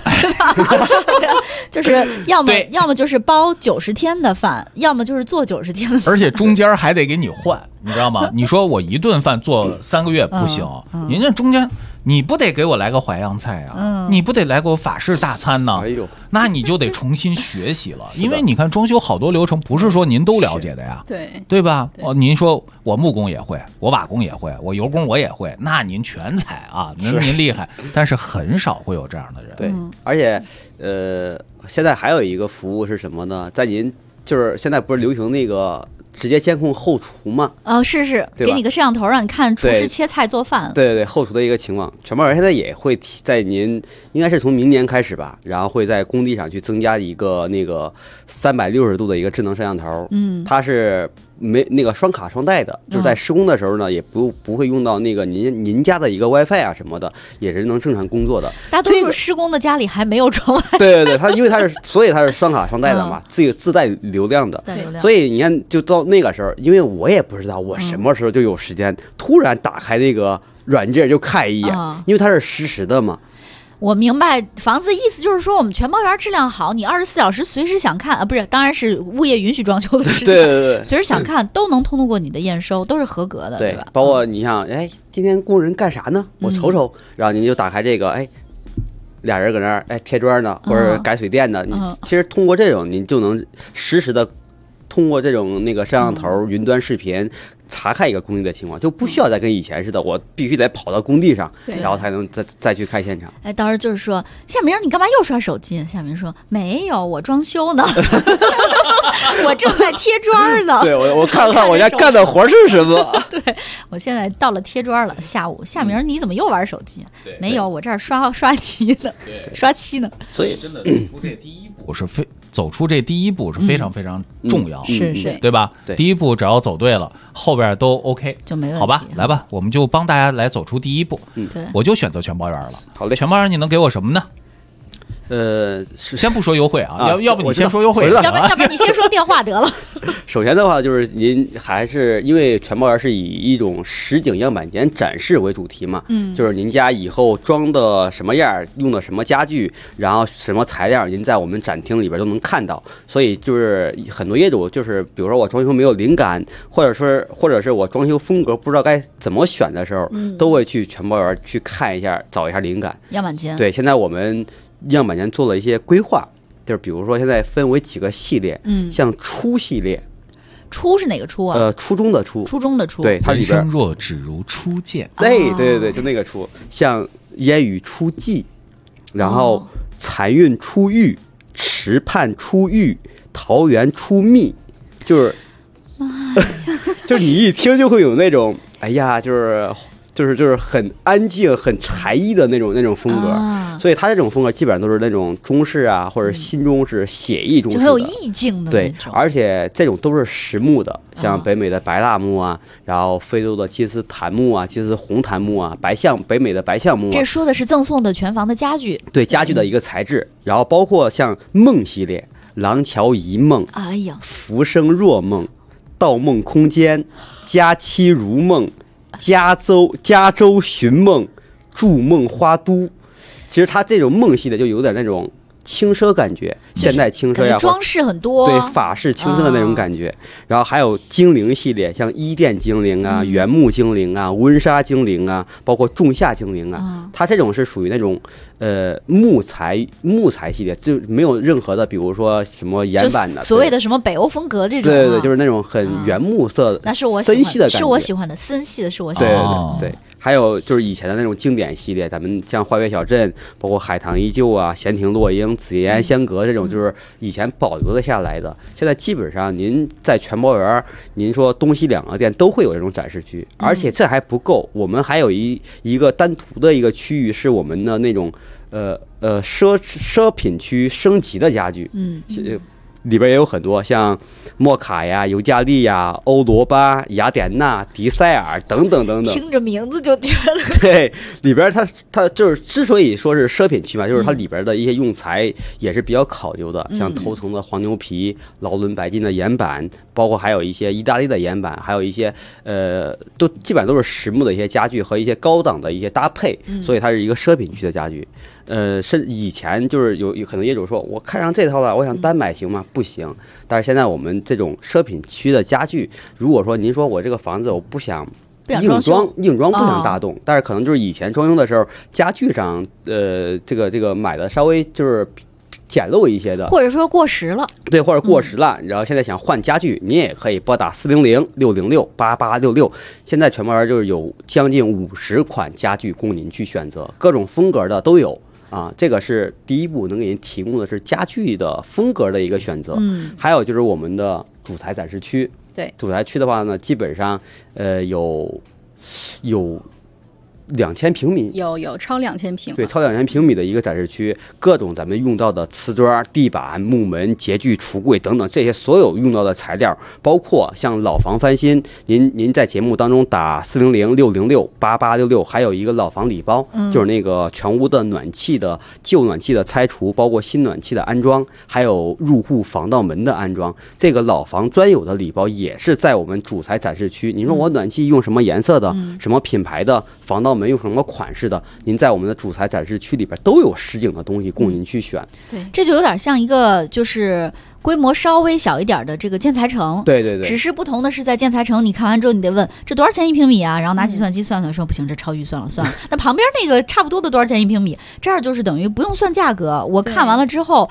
对吧？就是要么就是包90天的饭，要么就是做90天的饭， 而且中间还得给你换，你知道吗？你说我一顿饭做3个月不行，您这中间你不得给我来个淮扬菜啊？你不得来给我法式大餐呢？ 哎呦， 那你就得重新学习了，因为你看装修好多流程不是说您都了解的呀，对吧？您说我木工也会，我瓦工也会，我油工我也会，那您全才啊，您厉害，但是很少会有这样的人。 对，而且现在还有一个服务是什么呢？在您就是现在不是流行那个直接监控后厨吗？ 是，给你个摄像头让你看厨师切菜做饭。 对，后厨的一个情况，全包园现在也会在您应该是从明年开始吧，然后会在工地上去增加一个那个360度的一个智能摄像头。它是没那个双卡双待的，就是在施工的时候呢，也不会用到那个您家的一个 WiFi 啊什么的，也是能正常工作的。 大多数施工的家里还没有装 WiFi。 对，因为所以它是双卡双待的嘛，自带流量的。所以你看，就到那个时候，因为我也不知道我什么时候就有时间，突然打开那个软件就看一眼，因为它是实时的嘛。 我明白房子的意思，就是说我们全包园质量好，你24小时随时想看啊，不是，当然是物业允许装修的时间，对，随时想看都能通过你的验收，都是合格的，对吧？ 包括你像，今天工人干啥呢？我瞅瞅，然后您就打开这个，俩人搁那儿贴砖呢，或者改水电的，你其实通过这种，您就能实时的通过这种那个摄像头、云端视频查看一个工地的情况，就不需要再跟以前似的，我必须得跑到工地上，然后才能再去看现场。 到时候就是说，夏明你干嘛又刷手机？夏明说没有，我装修呢，我正在贴砖呢。 对，我看看我家干的活是什么。 对，我现在到了贴砖了。下午，夏明你怎么又玩手机？没有，我这儿刷漆呢，刷漆呢。 所以真的走出这第一步走出这第一步是非常非常重要， 是， 对吧？第一步只要走对了，后边都 OK 就没问题。 好吧，来吧，我们就帮大家来走出第一步。 对， 我就选择全包园了。 好嘞， 全包园你能给我什么呢？先不说优惠啊，要不你先说优惠， 要不然你先说电话得了。 首先的话，就是您还是因为全包园是以一种实景样板间展示为主题嘛，就是您家以后装的什么样，用的什么家具，然后什么材料，您在我们展厅里边都能看到。所以就是很多业主就是比如说我装修没有灵感，或者是我装修风格不知道该怎么选的时候，都会去全包园去看一下，找一下灵感。 样板间， 对，现在我们样板间做了一些规划，就是比如说现在分为几个系列，像初系列， 初是哪个初啊？ 初中的初， 初中的初， 对，它里边人生若只如初见， 对，就那个初，像烟雨初霁，然后残韵初育，池畔初育，桃源初蜜，就是就是你一听就会有那种，哎呀，就是很安静、很才艺的那种风格，所以他这种风格基本上都是那种中式啊，或者新中式、写意中式的， 就很有意境的那种。 对，而且这种都是实木的，像北美的白蜡木啊，然后非洲的金丝檀木啊、金丝红檀木啊、北美的白橡木啊。 这说的是赠送的全房的家具， 对家具的一个材质，然后包括像梦系列，廊桥一梦， 哎呀， 浮生若梦，盗梦空间，佳期如梦。加州寻梦，筑梦花都，其实它这种梦系的就有点那种轻奢感觉，现代轻奢呀， 装饰很多， 对法式轻奢的那种感觉。然后还有精灵系列，像伊甸精灵啊、原木精灵啊、温莎精灵啊，包括仲夏精灵啊，它这种是属于那种木材系列，就没有任何的，比如说什么岩板的， 所谓的什么北欧风格这种， 对，就是那种很原木色的， 那是我森系的感觉， 是我喜欢的森系的，是我喜欢的， 对。还有就是以前的那种经典系列，咱们像花月小镇，包括海棠依旧啊、闲庭落英、紫烟香阁这种，就是以前保留了下来的。现在基本上您在全包园，您说东西两个店都会有这种展示区，而且这还不够，我们还有一个单独的一个区域是我们的那种奢品区升级的家具，里边也有很多像莫卡呀、尤加利呀、欧罗巴、雅典娜、迪塞尔等等等等， 听着名字就觉得对，里边它就是之所以说是奢品区嘛，就是它里边的一些用材也是比较考究的，像头层的黄牛皮、劳伦白金的岩板，包括还有一些意大利的岩板，还有一些都基本上都是实木的一些家具和一些高档的一些搭配，所以它是一个奢品区的家具。 以前就是有可能业主说，我看上这套了，我想单买行吗？不行。但是现在我们这种奢品区的家具，如果说您说我这个房子我不想硬装不想大动，但是可能就是以前装修的时候家具上这个买的稍微就是简陋一些的， 或者说过时了， 对，或者过时了，然后现在想换家具，你也可以拨打400-606-8866，现在全猫就是有将近50款家具供您去选择，各种风格的都有啊。这个是第一步，能给您提供的是家具的风格的一个选择。还有就是我们的主材展示区， 对， 主材区的话呢，基本上有2000平米， 有超2000平， 对，超2000平米的一个展示区，各种咱们用到的瓷砖、地板、木门、洁具、橱柜等等，这些所有用到的材料，包括像老房翻新，您在节目当中打400-606-8866，还有一个老房礼包，就是那个全屋的暖气的旧暖气的拆除，包括新暖气的安装，还有入户防盗门的安装，这个老房专有的礼包也是在我们主材展示区。你说我暖气用什么颜色的，什么品牌的，防盗门用什么款式的，您在我们的主材展示区里边都有实景的东西供您去选。 对，这就有点像一个就是规模稍微小一点的这个建材城。 对对对， 只是不同的是在建材城，你看完之后你得问这多少钱1平米啊？然后拿计算机算算，说不行，这超预算了，算了。那旁边那个差不多的多少钱1平米？这儿就是等于不用算价格，我看完了之后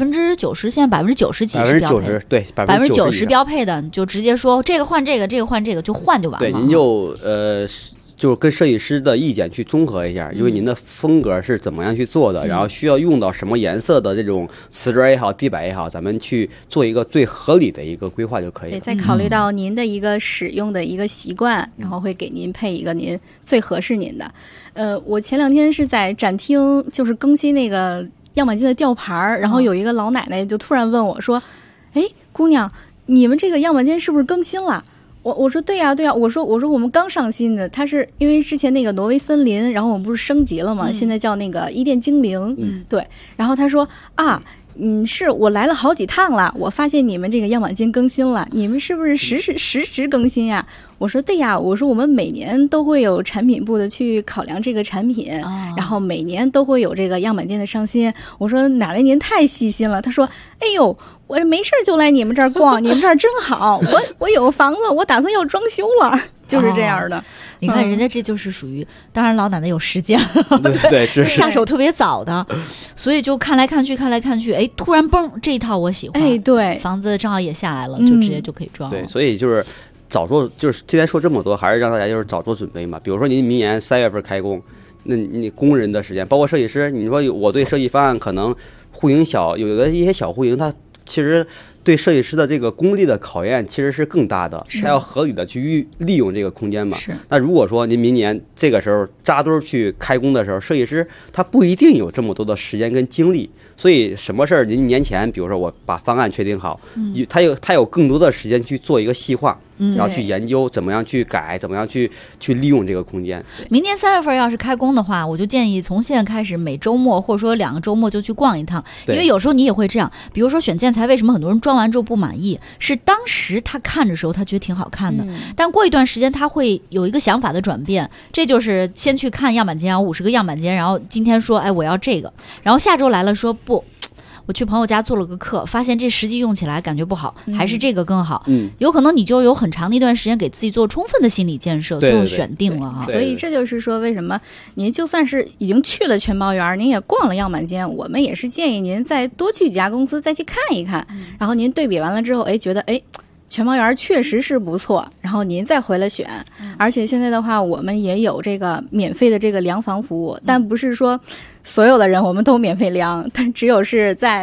90%，现在90%几是标配， 对 ，90%标配的，你就直接说这个换这个，这个换这个，就换就完了。 对，您就跟设计师的意见去综合一下，因为您的风格是怎么样去做的，然后需要用到什么颜色的这种瓷砖也好，地板也好，咱们去做一个最合理的一个规划就可以了。 对，再考虑到您的一个使用的一个习惯，然后会给您配一个您最合适您的。我前2天是在展厅，就是更新那个样板间的吊牌，然后有一个老奶奶就突然问我说：“哎，姑娘，你们这个样板间是不是更新了？”我说对呀，我说我们刚上新的，它是因为之前那个挪威森林，然后我们不是升级了嘛，现在叫那个伊甸精灵，对。然后他说啊，是我来了好几趟了，我发现你们这个样板间更新了，你们是不是实时更新呀？我说对呀，我说我们每年都会有产品部的去考量这个产品，然后每年都会有这个样板间的上新。我说奶奶您太细心了。他说，哎呦，我没事就来你们这儿逛，你们这儿真好，我有房子，我打算要装修了，就是这样的。 你看人家这就是属于，当然老奶奶有时间， 对，是下手特别早的，所以就看来看去，哎，突然嘣，这一套我喜欢， 哎，对， 房子正好也下来了，就直接就可以装了。 对，所以就是早做，就是今天说这么多，还是让大家就是早做准备嘛。比如说您明年3月份开工，那你工人的时间，包括设计师，你说我对设计方案可能户型小，有的一些小户型，它其实对设计师的这个功力的考验其实是更大的，他要合理的去利用这个空间嘛。那如果说您明年这个时候扎堆去开工的时候，设计师他不一定有这么多的时间跟精力，所以什么事儿您年前，比如说我把方案确定好，他有更多的时间去做一个细化。然后去研究怎么样去改，怎么样去利用这个空间。 明年3月份要是开工的话，我就建议从现在开始每周末或者说2个周末就去逛一趟，因为有时候你也会这样，比如说选建材，为什么很多人装完之后不满意？是当时他看的时候他觉得挺好看的，但过一段时间他会有一个想法的转变，这就是先去看样板间50个样板间，然后今天说哎我要这个，然后下周来了说不。我去朋友家做了个课，发现这实际用起来感觉不好，还是这个更好。有可能你就有很长的一段时间给自己做充分的心理建设，就选定了啊。 所以这就是说，为什么您就算是已经去了全包园，您也逛了样板间，我们也是建议您再多去几家公司再去看一看，然后您对比完了之后，哎，觉得哎。全包园确实是不错，然后您再回来选。而且现在的话，我们也有这个免费的这个量房服务，但不是说所有的人我们都免费量，但只有是在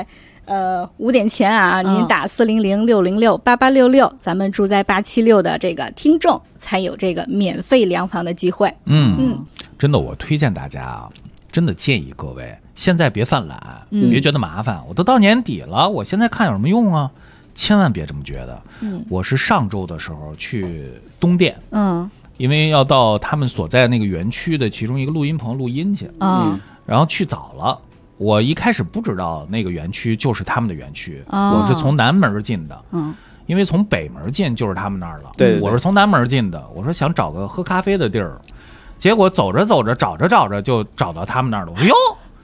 5点前啊，您打400-606-8866，咱们住在876的这个听众才有这个免费量房的机会。 真的，我推荐大家啊，真的建议各位现在别犯懒，别觉得麻烦，我都到年底了，我现在看有什么用啊？千万别这么觉得。我是上周的时候去东电，因为要到他们所在那个园区的其中一个录音棚录音去，然后去早了。我一开始不知道那个园区就是他们的园区，我是从南门进的，因为从北门进就是他们那儿了。 对， 我是从南门进的，我说想找个喝咖啡的地儿，结果走着走着找着就找到他们那儿了。我说哟，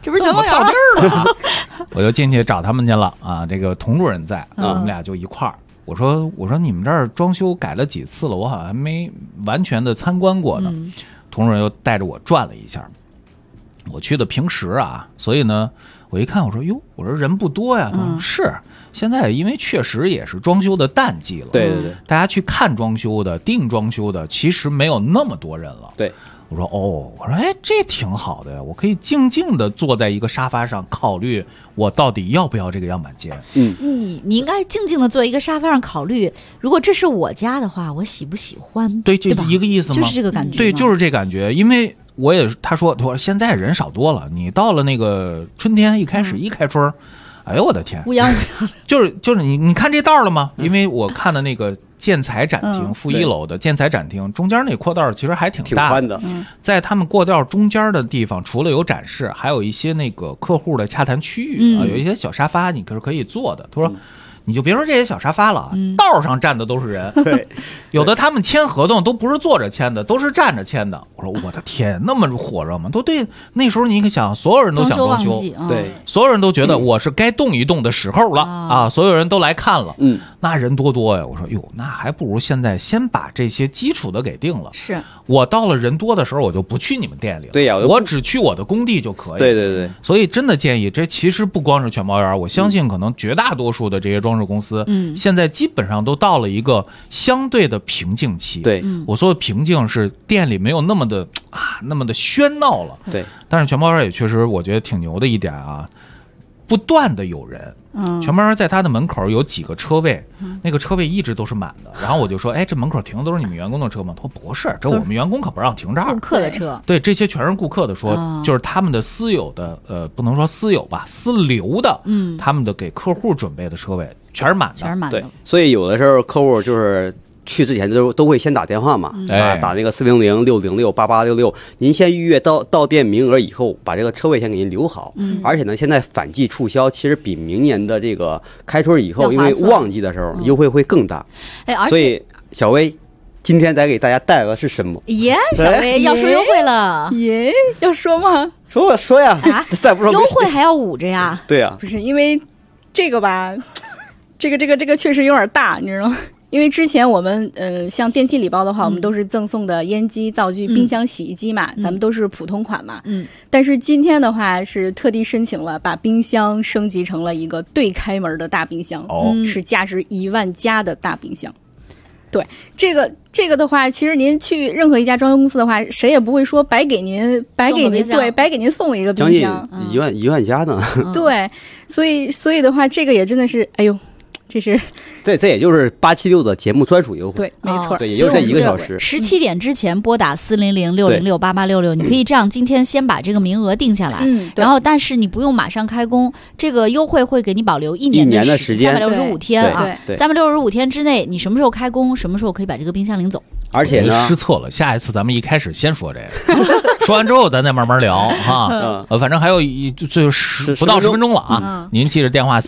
这不是全包到地儿了。我就进去找他们去了啊，这个童主任在，我们俩就一块儿。我说你们这儿装修改了几次了？我好像还没完全的参观过呢。童主任又带着我转了一下。我去的平时啊，所以呢，我一看，我说哟，我说人不多呀。是，现在因为确实也是装修的淡季了， 对对对， 大家去看装修的、订装修的，其实没有那么多人了。 对， 我说哎，这挺好的呀，我可以静静的坐在一个沙发上，考虑我到底要不要这个样板间。 你应该静静的坐一个沙发上考虑，如果这是我家的话，我喜不喜欢？ 对，这一个意思吗？ 就是这个感觉。 对，就是这感觉，因为。我也他说现在人少多了，你到了那个春天一开始一开春，哎呦我的天， 乌泱就是你看这道了吗？因为我看的那个建材展厅负一楼的建材展厅中间那扩道其实还挺大宽的， 在他们过道中间的地方，除了有展示，还有一些那个客户的洽谈区域啊，有一些小沙发你可以坐的。他说。你就别说这些小沙发了，道上站的都是人。 对， 有的他们签合同都不是坐着签的，都是站着签的。我说我的天，那么火热吗？都对，那时候你可想，所有人都想装修， 对， 所有人都觉得我是该动一动的时候了啊，所有人都来看了。那人多呀。我说哟，那还不如现在先把这些基础的给定了。 是我到了人多的时候，我就不去你们店里了。 对呀， 我只去我的工地就可以。 对对对。 所以真的建议，这其实不光是全包园，我相信可能绝大多数的这些装饰公司，现在基本上都到了一个相对的平静期。 对， 我说的平静是店里没有那么的喧闹了。 对， 但是全包园也确实我觉得挺牛的一点啊，不断的有人。全包园在他的门口有几个车位，那个车位一直都是满的。然后我就说，哎，这门口停的都是你们员工的车吗？他说不是，这我们员工可不让停这儿。 顾客的车。 对，这些全是顾客的，说就是他们的私有的，不能说私有吧，私留的，他们的给客户准备的车位全是满的， 全是满的。 对，所以有的时候客户就是去之前都会先打电话嘛，打那个400-606-8866，您先预约到店名额以后，把这个车位先给您留好。而且呢，现在反季促销其实比明年的这个开春以后，因为旺季的时候优惠会更大。所以小薇今天咱给大家带来的是什么？ 耶，小薇要说优惠了耶，要说吗？ 说呀，再不说优惠还要捂着呀？ 对呀， 不是因为这个吧，这个确实有点大，你知道吗？因为之前我们像电器礼包的话，我们都是赠送的烟机、灶具、冰箱、洗衣机嘛，咱们都是普通款嘛。但是今天的话是特地申请了，把冰箱升级成了一个对开门的大冰箱，是价值1万加的大冰箱。对，这个的话，其实您去任何一家装修公司的话，谁也不会说白给您送一个冰箱， 将近1万加呢。 对，所以的话，这个也真的是，哎呦。 这也就是876的节目专属优惠， 对，没错， 对，也就是这1个小时。 17点之前拨打400-606-8866，你可以这样，今天先把这个名额定下来，然后但是你不用马上开工，这个优惠会给你保留1年的时间，365天啊，365天之内，你什么时候开工，什么时候可以把这个冰箱领走。 而且呢， 失策了，下一次咱们一开始先说这个，说完之后咱再慢慢聊哈。反正还有不到10分钟了啊。您记着电话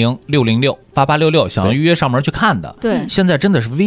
400-606-8866，想要预约上门去看的。 对， 现在真的是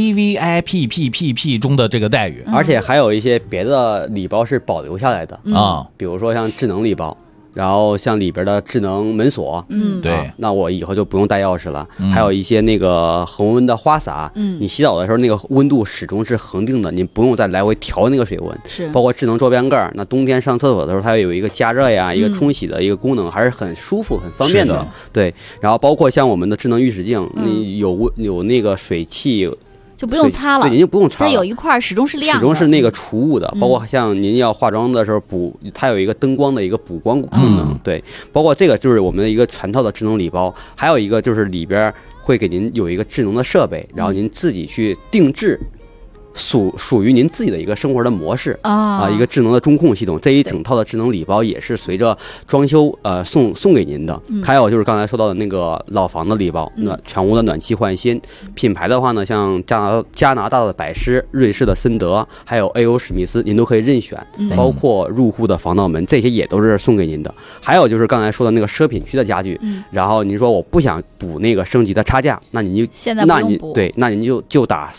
VVIPPPP 中的这个待遇， 而且还有一些别的礼包是保留下来的啊，比如说像智能礼包。然后像里边的智能门锁， 对， 那我以后就不用带钥匙了。还有一些那个恒温的花洒，你洗澡的时候那个温度始终是恒定的，你不用再来回调那个水温。 是， 包括智能桌边盖，那冬天上厕所的时候它有一个加热呀，一个冲洗的一个功能，还是很舒服、很方便的。对，然后包括像我们的智能浴室镜，你有那个水汽。 就不用擦了， 对，您就不用擦了。 它有一块始终是亮的， 始终是那个除雾的。包括像您要化妆的时候它有一个灯光的一个补光功能。对，包括这个就是我们的一个全套的智能礼包，还有一个就是里边会给您有一个智能的设备，然后您自己去定制。属于您自己的一个生活的模式一个智能的中控系统，这一整套的智能礼包也是随着装修送给您的。还有就是刚才说到的那个老房的礼包，全屋的暖气换新，品牌的话呢，像加拿大的百诗、瑞士的森德，还有 A.O. 史密斯，您都可以任选，包括入户的防盗门，这些也都是送给您的。还有就是刚才说的那个奢品区的家具，然后您说我不想补那个升级的差价，那您就打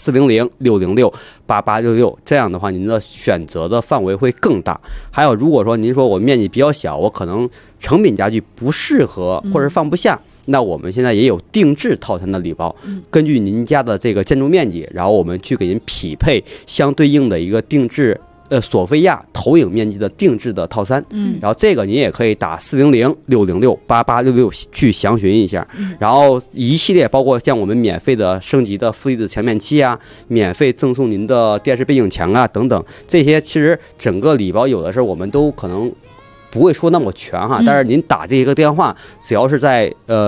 400-606-8866，这样的话您的选择的范围会更大。还有如果说您说我面积比较小，我可能成品家具不适合或者放不下，那我们现在也有定制套餐的礼包，根据您家的这个建筑面积，然后我们去给您匹配相对应的一个定制索菲亚投影面积的定制的套餐，然后这个您也可以打400-606-8866去详询一下，然后一系列包括像我们免费的升级的负离子墙面漆啊，免费赠送您的电视背景墙啊等等，这些其实整个礼包有的时候我们都可能不会说那么全哈，但是您打这一个电话，只要是在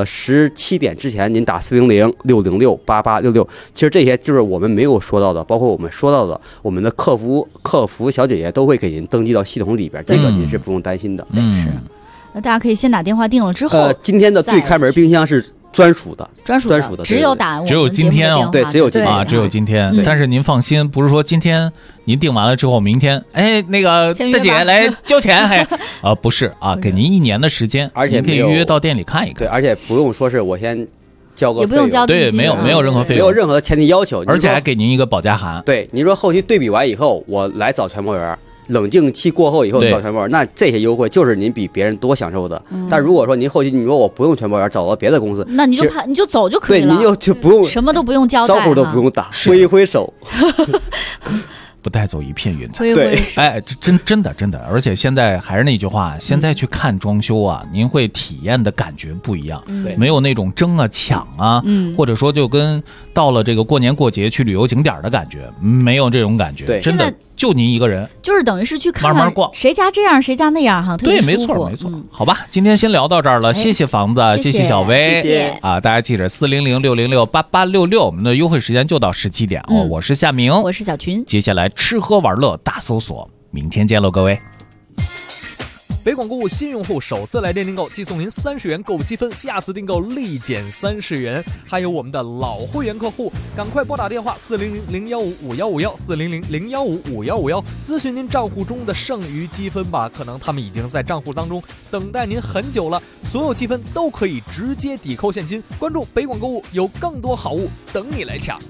17点之前，您打400-606-8866，其实这些就是我们没有说到的，包括我们说到的，我们的客服小姐姐都会给您登记到系统里边，这个您是不用担心的。 是，那大家可以先打电话定了之后， 今天的对开门冰箱是专属的， 只有打我们只有今天哦， 对，只有今天啊，只有今天。但是您放心，不是说今天您订完了之后，明天那个大姐来交钱，不是啊，给您1年的时间， 而且您可以预约到店里看一看。 对，而且不用说是我先交个费用， 也不用交对，没有任何费用， 没有任何前提要求， 而且还给您一个保价函。 对，您说后期对比完以后，我来找传播员。冷静期过后以后找传播员，那这些优惠就是您比别人多享受的。但如果说您后期你说我不用传播员，找到别的公司， 那你就走就可以了。 对，您就不用什么都不用交代， 招呼都不用打，挥一挥手。 不带走一片云彩。 对， 这真的，而且现在还是那句话，现在去看装修啊，您会体验的感觉不一样，没有那种争啊抢啊，或者说就跟到了这个过年过节去旅游景点的感觉，没有这种感觉。 对， 真的就您一个人， 就是等于是去看慢慢逛， 谁家这样谁家那样哈，特别舒服。 对，没错。好吧，今天先聊到这儿了，谢谢房子，谢谢小薇， 谢谢啊，大家记着400-606-8866，我们的优惠时间就到17点哦。我是夏明， 我是小群， 接下来吃喝玩乐大搜索，明天见喽，各位。 北广购物新用户首次来电订购，即送您30元购物积分，下次订购立减30元。还有我们的老会员客户，赶快拨打电话400-015-5151 400-015-5151，咨询您账户中的剩余积分吧，可能他们已经在账户当中等待您很久了。所有积分都可以直接抵扣现金。关注北广购物，有更多好物等你来抢。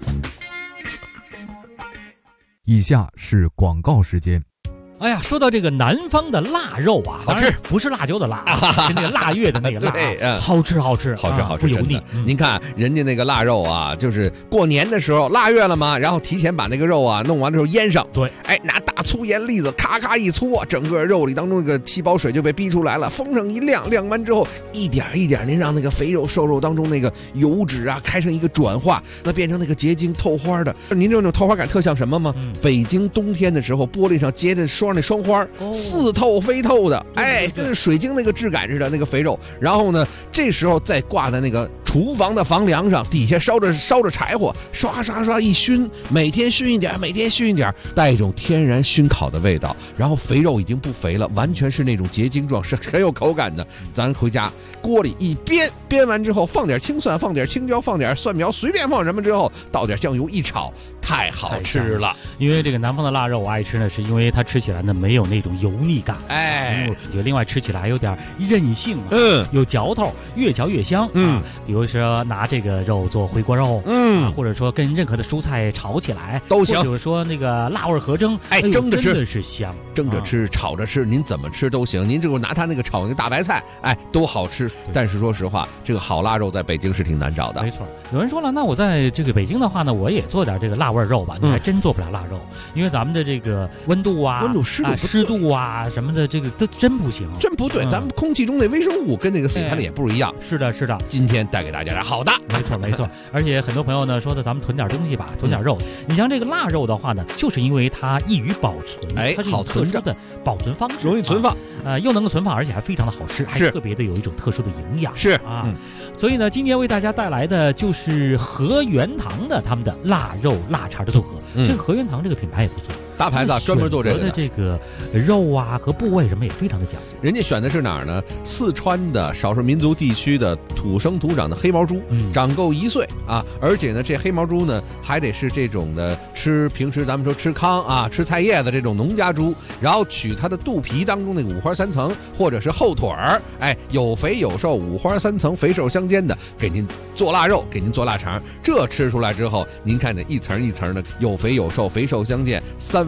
以下是广告时间。 哎呀，说到这个南方的腊肉啊， 好吃， 不是辣椒的辣，是那个腊月的那个腊， 对， 好吃， 不油腻。 您看人家那个腊肉啊，就是过年的时候腊月了嘛，然后提前把那个肉啊弄完之后腌上， 对， 拿大粗盐粒子咔咔一搓，整个肉里当中那个气泡水就被逼出来了，风上一晾，晾完之后一点一点，您让那个肥肉瘦肉当中那个油脂啊开成一个转化，那变成那个结晶透花的。您这种透花感特像什么吗？北京冬天的时候玻璃上结的那双花，似透非透的，跟水晶那个质感似的那个肥肉。然后呢，这时候再挂在那个厨房的房梁上，底下烧着柴火，刷刷刷一熏，每天熏一点，带一种天然熏烤的味道。然后肥肉已经不肥了，完全是那种结晶状，是很有口感的。咱回家锅里一煸完之后，放点青蒜，放点青椒，放点蒜苗，随便放什么之后，倒点酱油一炒，太好吃了。 因为这个南方的腊肉我爱吃呢，是因为它吃起来呢没有那种油腻感，另外吃起来还有点韧性，有嚼头，越嚼越香，比如说拿这个肉做回锅肉，或者说跟任何的蔬菜炒起来都行， 或者说那个辣味合蒸， 蒸着吃真的是香， 蒸着吃，炒着吃，您怎么吃都行。您这个拿它那个炒那个大白菜，都好吃。但是说实话，这个好腊肉在北京是挺难找的。 没错，有人说了，那我在这个北京的话呢，我也做点这个辣味肉吧。你还真做不了腊肉，因为咱们的这个温度湿度啊什么的，这个都真不行， 真不对。咱们空气中那微生物跟那个死它的也不一样。 是的。 今天带给大家点好的， 没错。而且很多朋友呢说的，咱们囤点东西吧，囤点肉。你像这个腊肉的话呢，就是因为它易于保存，它是一种特殊的保存方式， 容易存放， 又能够存放，而且还非常的好吃，还特别的有一种特殊的营养。 是啊，所以呢，今天为大家带来的就是和元堂的他们的腊肉腊肠的组合。这个和元堂这个品牌也不错， 大牌子专门做这个的。 这个肉啊和部位什么也非常的讲究。 人家选的是哪儿呢？四川的少数民族地区的土生土长的黑毛猪，长够1岁啊，而且呢，这黑毛猪呢还得是这种的平时咱们说吃糠啊、吃菜叶的这种农家猪，然后取它的肚皮当中那个五花3层，或者是后腿儿，有肥有瘦，五花3层，肥瘦相间的，给您做腊肉，给您做腊肠。这吃出来之后，您看这一层一层的，有肥有瘦，肥瘦相间，3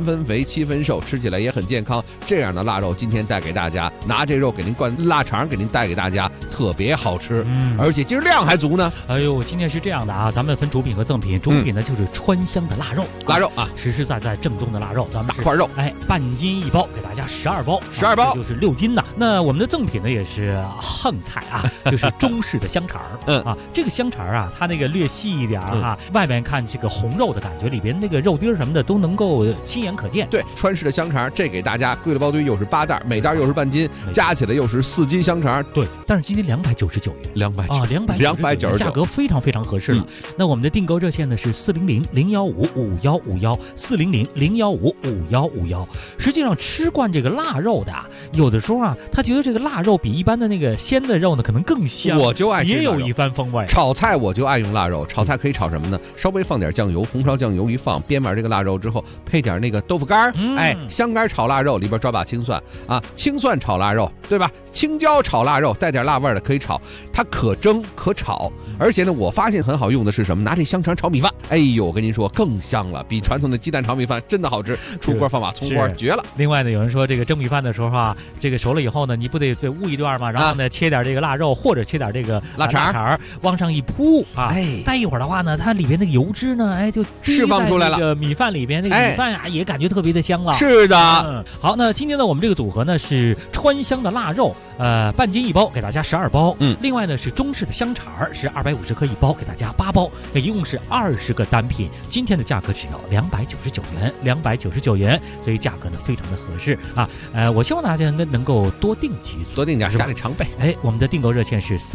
3分肥7分瘦，吃起来也很健康。这样的腊肉今天带给大家，拿这肉给您灌腊肠，给您带给大家，特别好吃，而且今儿量还足呢。 哎呦，今天是这样的啊，咱们分主品和赠品，主品呢就是川香的腊肉， 腊肉啊， 实实在在正宗的腊肉，咱们大块肉， 半斤1包，给大家12包 ，12包就是6斤呐。那我们的赠品呢也是横菜啊，就是中式的香肠这个香肠啊，它那个略细一点外面看这个红肉的感觉，里边那个肉丁什么的都能够亲眼可见。 对，川式的香肠，这给大家贵了包堆，又是8袋，每袋又是半斤，加起来又是4斤香肠。 对，但是今天299元，299元，价格非常非常合适了。那我们的订购热线呢是400-015-5151，400-015-5151。实际上吃惯这个腊肉的，有的时候啊，他觉得这个腊肉比一般的那个鲜的肉呢可能更香。 我就爱吃， 也有一番风味。 炒菜我就爱用腊肉，炒菜可以炒什么呢？稍微放点酱油，红烧酱油一放，煸完这个腊肉之后，配点那个豆腐干香干炒腊肉，里边抓把青蒜啊，青蒜炒腊肉，对吧？青椒炒腊肉，带点辣味的可以炒，它可蒸可炒，而且呢，我发现很好用的是什么？拿这香肠炒米饭，哎呦，我跟您说更香了，比传统的鸡蛋炒米饭真的好吃。出锅放把葱花，绝了。 另外呢，有人说这个蒸米饭的时候啊，这个熟了以后呢，你不得煨一段吗？然后呢，切点这个腊肉，或者切点这个腊肠往上一铺啊，待一会儿的话呢，它里边那个油脂呢，就释放出来了。 这个米饭里边那个米饭呀，也感觉特别的香了。 是的， 好，那今天呢，我们这个组合呢是川香的腊肉，半斤1包，给大家12包。另外呢是中式的香肠，是250克1包，给大家8包，一共是20个单品。今天的价格只要299元，所以价格呢非常的合适啊。我希望大家能够多订几组， 多订点，家里常备。 我们的订购热线是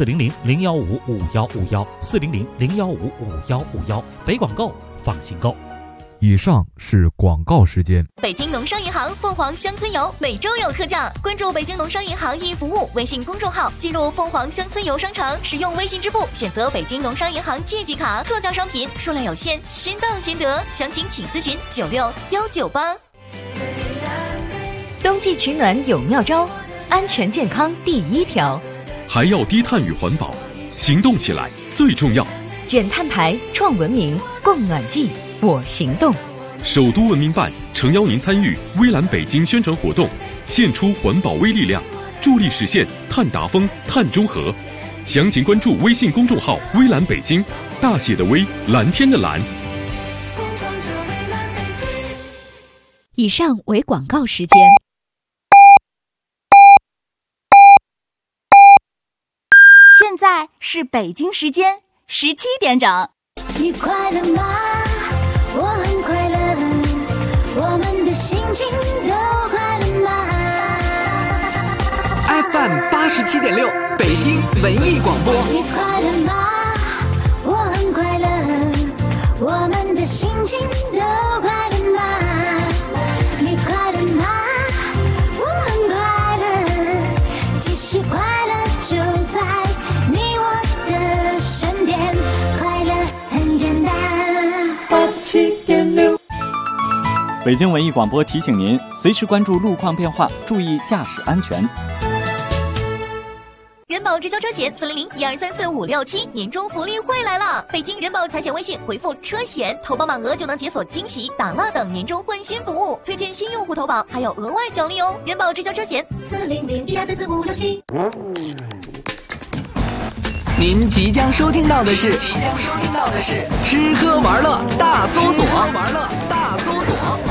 400-015-5151，400-015-5151，北广购，放心购。 以上是广告时间。 北京农商银行凤凰乡村游每周有特价，关注北京农商银行易服务微信公众号，进入凤凰乡村游商城，使用微信支付，选择北京农商银行借记卡，特价商品数量有限，先到先得，详情请咨询96198。 冬季取暖有妙招，安全健康第1条， 还要低碳与环保，行动起来最重要。 减碳排，创文明，供暖季，我行动。 首都文明办诚邀您参与微蓝北京宣传活动，献出环保微力量，助力实现碳达峰、碳中和。详情关注微信公众号微蓝北京，大写的微，蓝天的蓝。 以上为广告时间。 现在是北京时间17点整。 你快乐吗？我很快乐，我们的心情都快乐吗 ？FM 87.6，北京文艺广播。 你快乐吗？我很快乐，我们的心情都快乐吗？你快乐吗？我很快乐，其实快乐就在你我的身边，快乐很简单。87.6， 北京文艺广播提醒您，随时关注路况变化，注意驾驶安全。 人保直销车险400-1234567年终福利会来了！北京人保财险微信回复车险，投保满额就能解锁惊喜、打蜡等年终换新服务，推荐新用户投保还有额外奖励哦！人保直销车险 400-1234567。 您即将收听到的是吃喝玩乐大搜索，